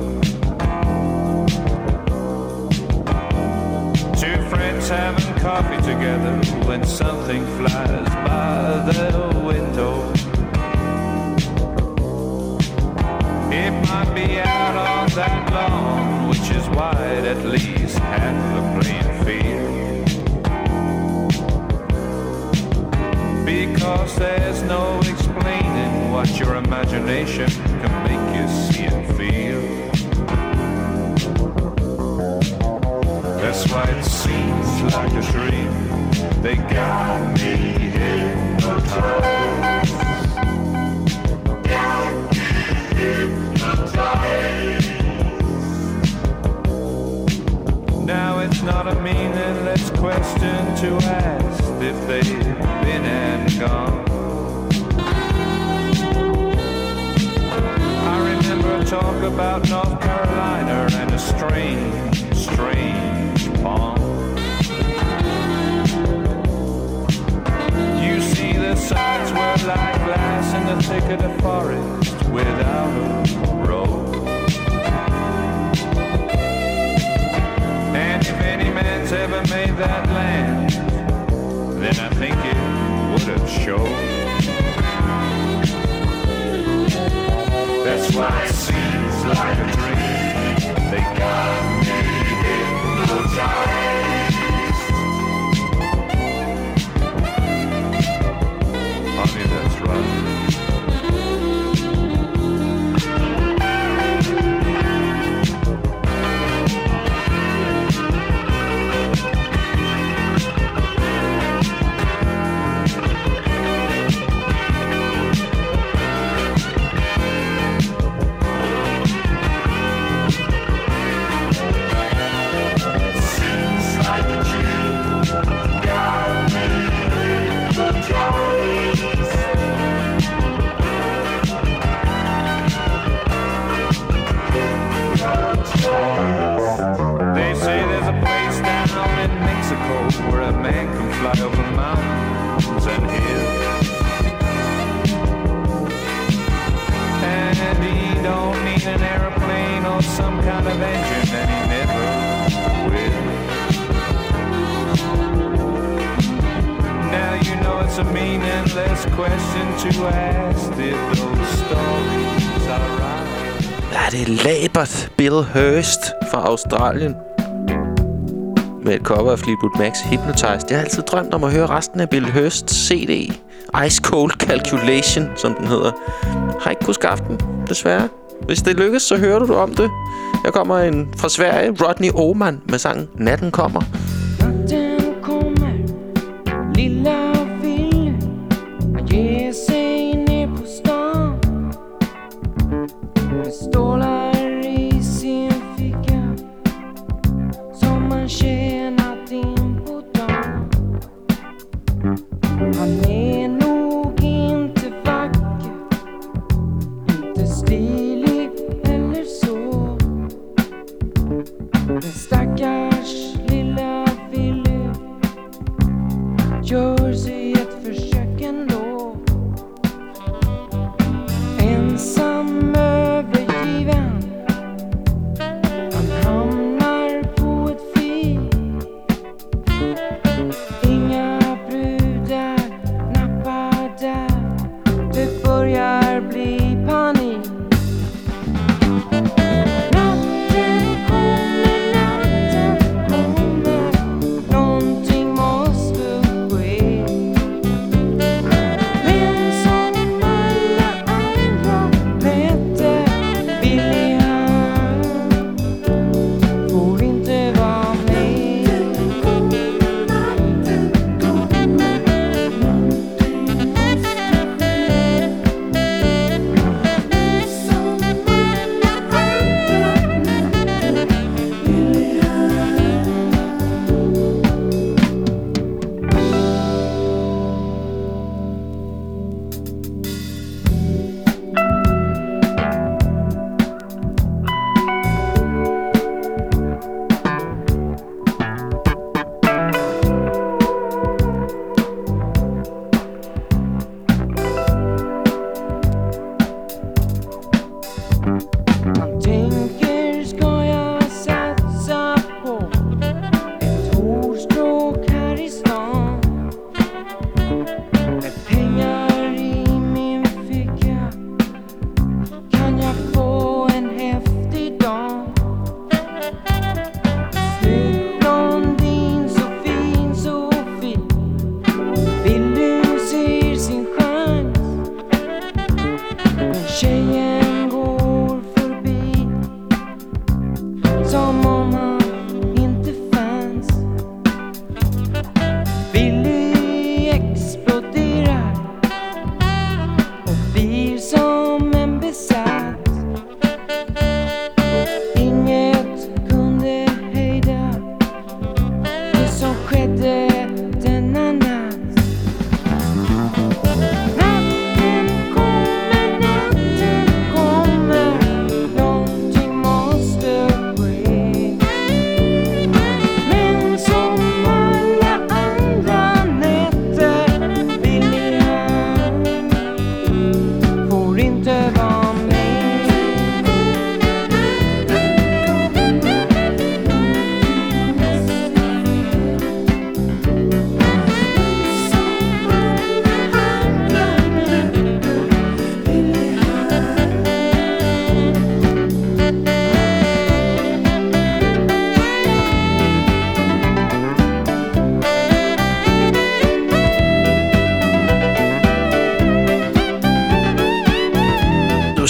Two friends having coffee together when something flies by their window. It might be out on that lawn, which is wide at least half the playing field. Because there's no explaining what your imagination can make you see and feel. That's why it seems like a dream. They got me hypnotized. Now it's not a meaningless question to ask if they've been and gone. I remember a talk about North Carolina and a strange, strange pond. You see the sides were like glass in the thick of the forest without a road. And if any man's ever made that land, then I think it would have showed. That's why it seems like a dream. They got me hypnotized. Honey, that's right. They say there's a place down in Mexico where a man can fly over mountains and hills, and he don't need an airplane or some kind of engine, and he never will. Now you know it's a meaningless question to ask if those stories are right. Ja, det er labert Bill Hurst fra Australien med et cover af Fleetwood Macs Hypnotized. Jeg har altid drømt om at høre resten af Bill Hursts C D. Ice Cold Calculation, som den hedder. Har ikke kunnet skaffe den, desværre. Hvis det lykkes, så hører du om det. Der kommer en fra Sverige, Rodney Oman, med sangen Natten kommer. Natten kommer, lilla vill ge sig ner på stan. Med stålar i sin ficka som man tjänat in på dagen. Han är nog inte vacker, inte stilig eller så. Den stackars lilla Ville gör sig ett försök ändå. Ensam övergiven, han hamnar på ett fik. Inga brudar nappar där, det börjar bli panik.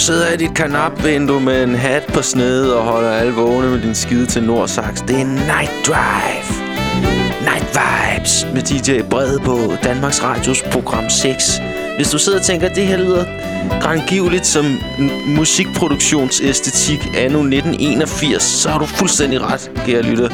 sidder i dit kanapvindue med en hat på snede og holder alle vågne med din skide til Nordsaks. Det er Night Drive. Night Vibes med D J Brede på Danmarks Radios program seks. Hvis du sidder og tænker, at det her lyder grangivligt som musikproduktionsæstetik anno nitten enogfirs, så har du fuldstændig ret, kære lytter.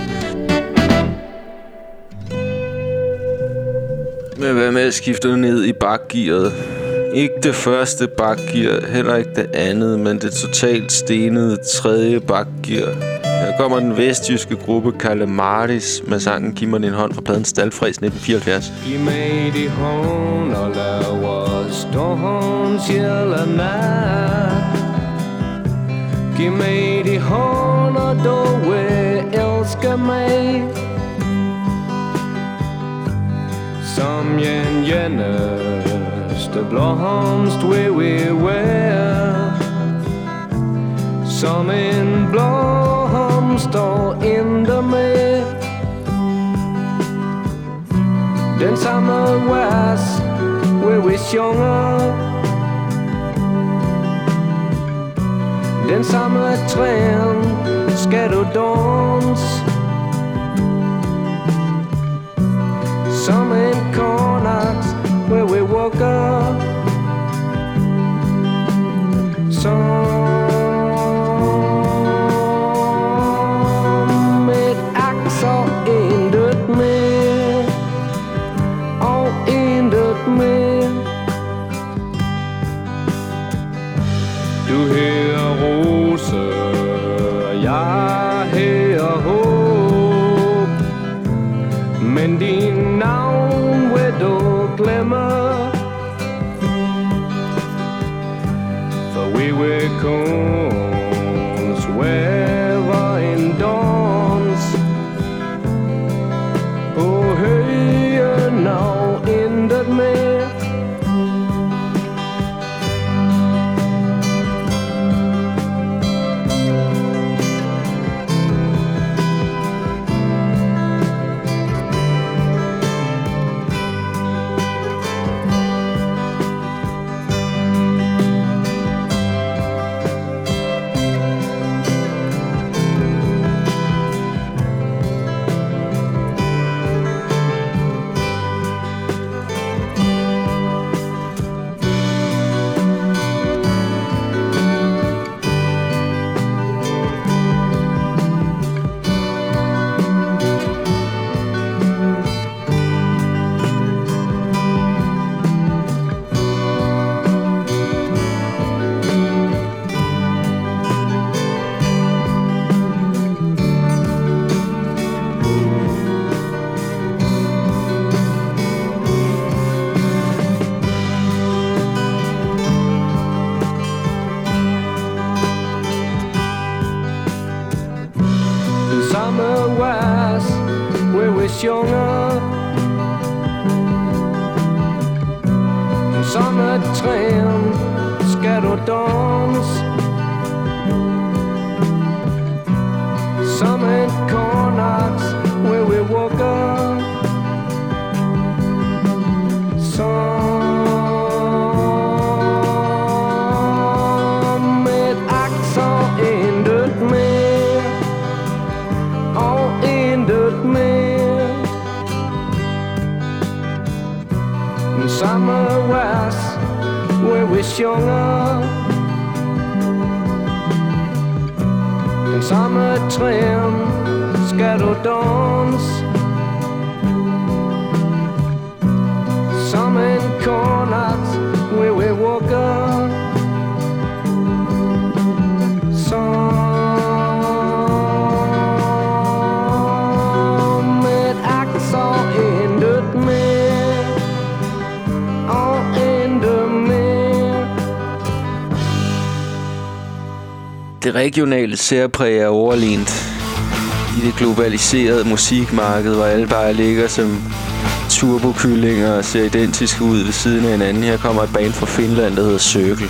Men hvad med at skifte ned i bakgearet? Ikke det første bakgear, heller ikke det andet, men det totalt stenede tredje bakgear. Her kommer den vestjyske gruppe Kalemaris med sangen Giv mig din hånd fra pladen Staldfræs nitten fireoghalvfjerds. Giv mig din hånd og lad os stående sjæle nat. Giv mig din hånd og du vil elske mig. Som en eneste blomst vil vi være. Som en blomst og intet med. Den samme vers vil vi synge. Den samme trend skal du danse. Som en kornaks vil vi walke. Som intet mere og intet mere. Du hører rose, jeg hører håb, men din navn vil du glemme. For vi vil kun svæve en dans på højen og intet mere. Sommertræen skal du danse. Som en kornaks vil vi walke. Som et aks og intet mere og intet mere. Samme vers vil vi synge. Den samme træen skal du danse. Som en kornaks vil vi walke. Som et aks og intet mere og intet mere. Det regionale særpræg er overlegent i det globaliserede musikmarked, hvor alle bare ligger som turbokyllinger og ser identiske ud ved siden af hinanden. Her kommer et band fra Finland, der hedder Circle.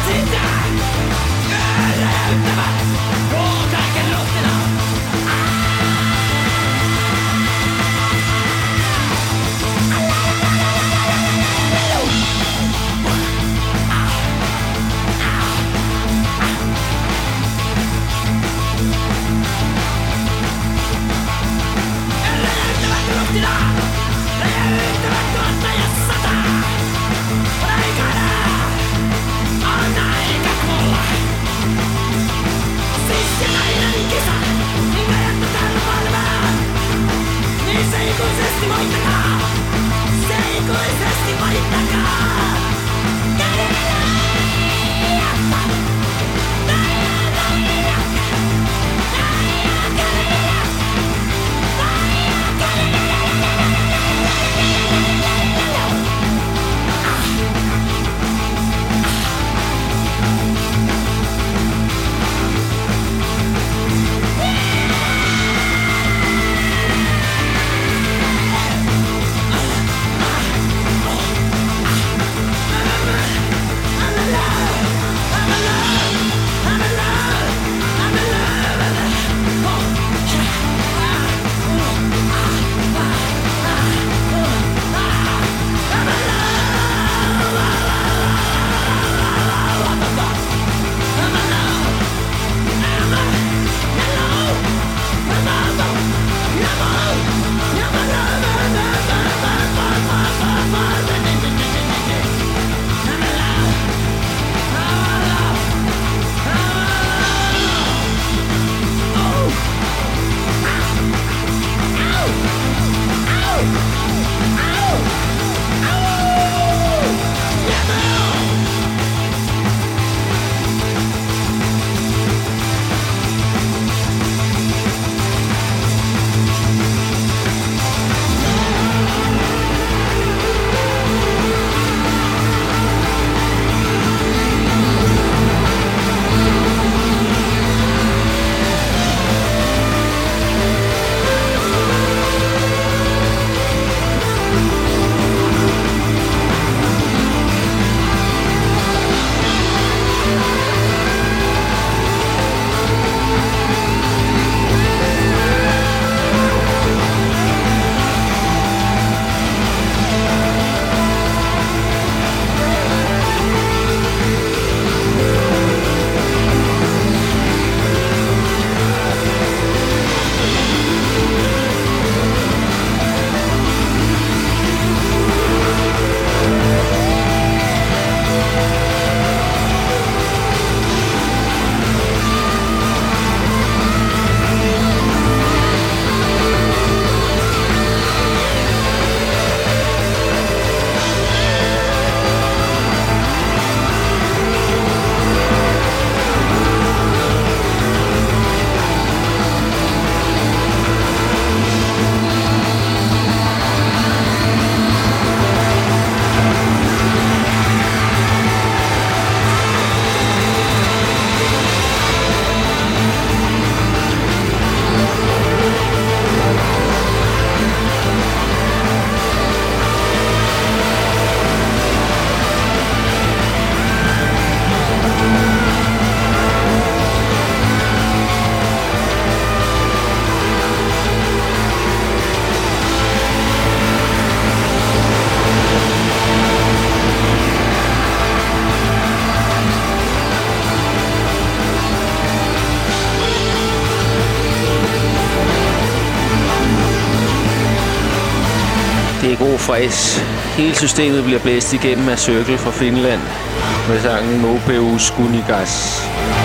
Det er god fræs. Hele systemet bliver blæst igennem af Circle fra Finland med sangen Mobeus Kunigas.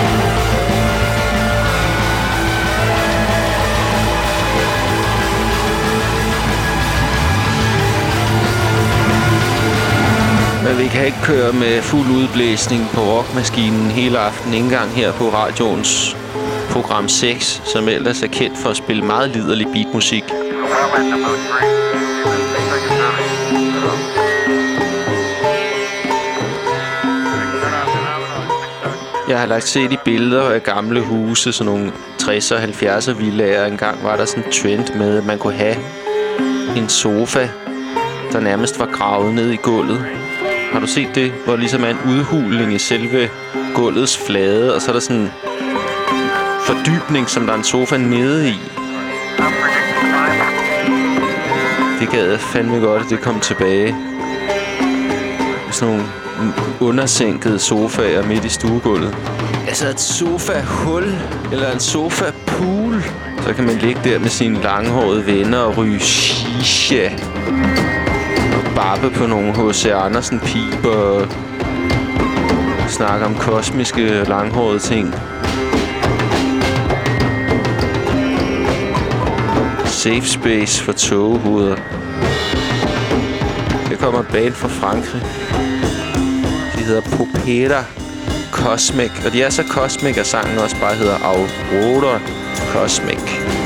Men vi kan ikke køre med fuld udblæsning på rockmaskinen hele aftenen, ikke engang her på radioens program seks, som ellers er kendt for at spille meget liderlig beatmusik. Jeg har lagt set i billeder af gamle huse, sådan nogle tresser og halvfjerdser villager. Engang var der sådan en trend med, at man kunne have en sofa, der nærmest var gravet ned i gulvet. Har du set det? Hvor ligesom er en udhuling i selve gulvets flade, og så er der sådan en fordybning, som der er en sofa nede i. Det gad jeg fandme godt, at det kom tilbage. Sådan nogle undersænkede sofaer midt i stuegulvet. Altså et sofa-hul, eller en sofa-pool. Så kan man ligge der med sine langhårede venner og ryge shisha. Barbe på nogle H C Andersen-piber og snakke om kosmiske, langhårede ting. Safe space for togehoveder. Der kommer et band fra Frankrig. De hedder Popera Cosmic. Og de er så cosmic, at sangen også bare hedder Aurora Cosmic.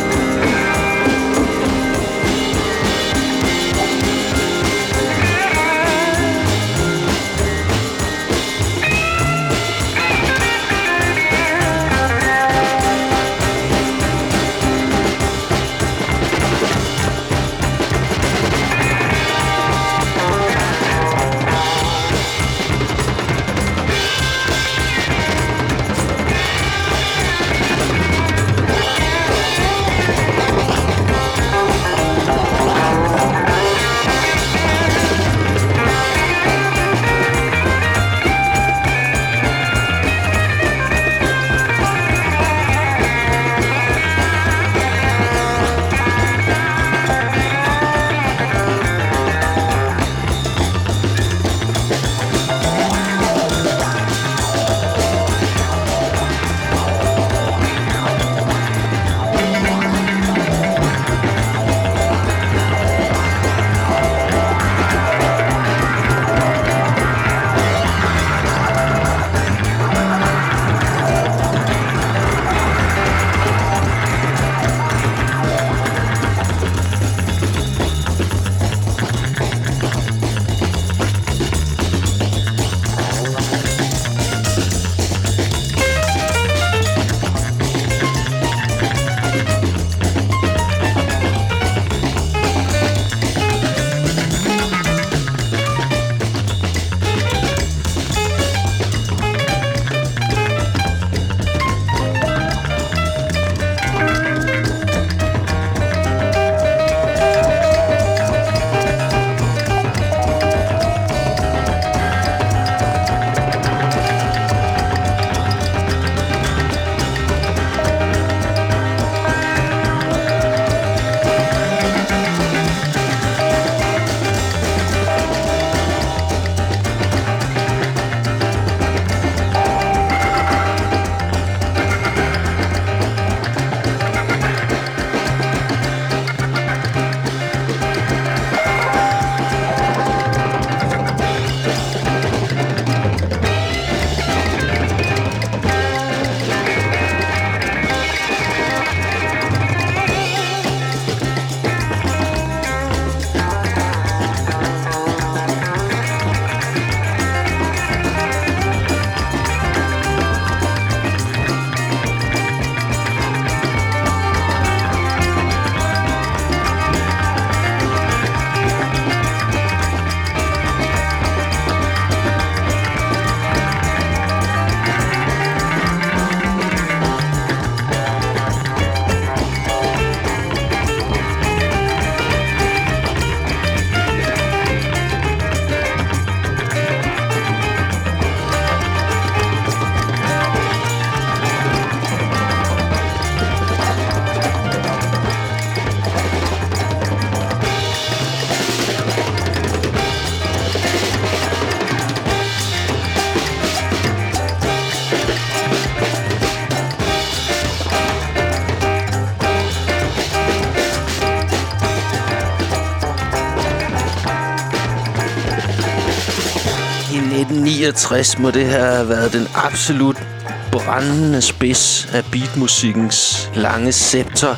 nitten niogtres må det have været den absolut brændende spids af beatmusikkens lange scepter.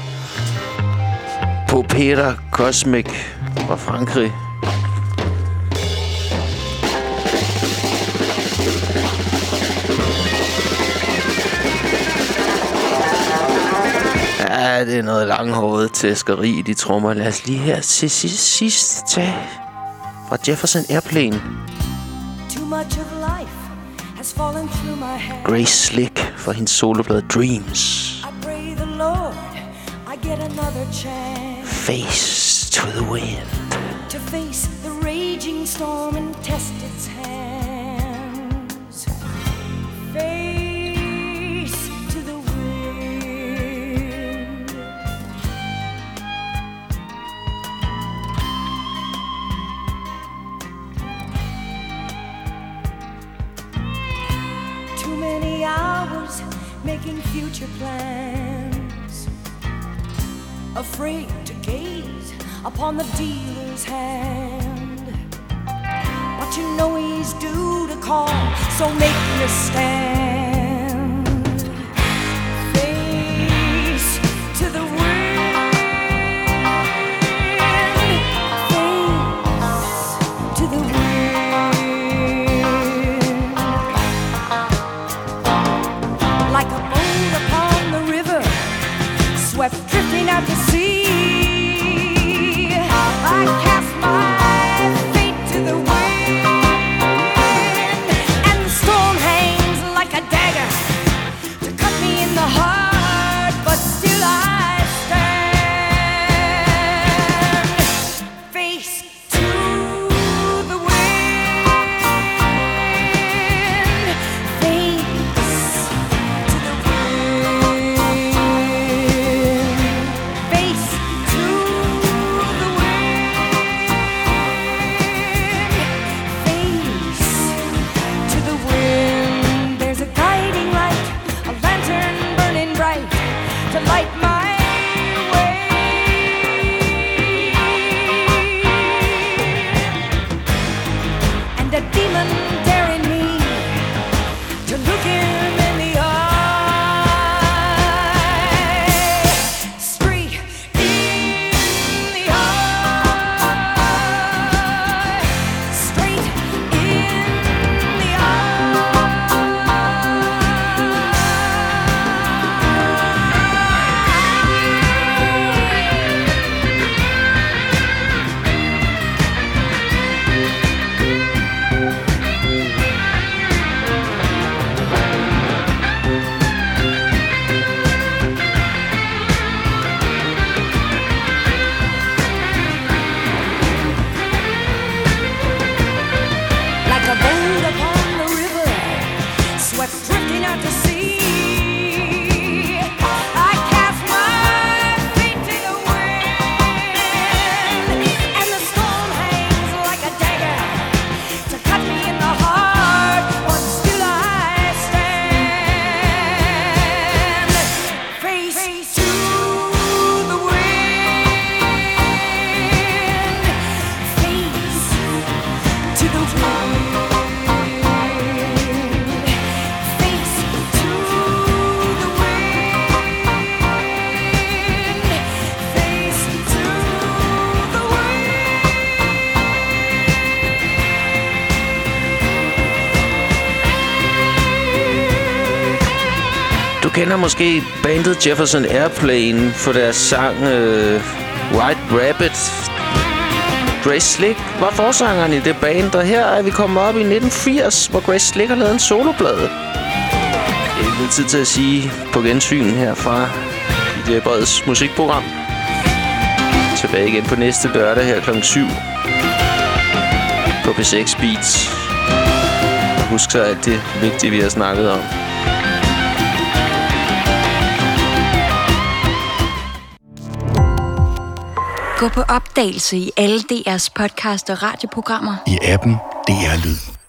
Popera Cosmic fra Frankrig. Ja, det er noget langhåret tæskeri i de trommer. Lad os lige her til sidst, sidst tage fra Jefferson Airplane. Too much of life has fallen through my hands. Grace Slick for hendes soloplade Dreams. I pray the Lord I get another chance. Face to the wind. To face the raging storm and test its hands. Face to the wind. Too many hours making future plans. Afraid to gaze upon the dealer's hand. But you know he's due to call, so make your stand. Face to the wind. Face to the wind. Like a boat upon the river, swept drifting out to sea. I cast my fate to the wind, and the storm hangs like a dagger to cut me in the heart, but still I stand. Face to the wind. Face to the wind. Face to the wind. Face to the wind. There's a guiding light, a lantern burning bright to light my way. And a demon daring me to look him in the eye. Straight in the eye. Straight in the like a boat upon the river, swept drifting out to sea. I cast my fate to the wind, and the storm hangs like a dagger to cut me in the heart, but still I stand. Face to the wind. Face to the wind. Face to the wind. Face to the Du kender måske bandet Jefferson Airplane for deres sang uh, White Rabbit. Grace Slick var forsangeren i det band, og her er vi kommet op i nitten firs, hvor Grace Slick har lavet en soloplade. Det er ikke tid til at sige på gensyn her fra D J Breds musikprogram. Tilbage igen på næste lørdag her klokken syv på P seks Beats. Og husk så alt det vigtige, vi har snakket om. Gå på opdagelse i alle D R's podcast og radioprogrammer. I appen D R Lyd.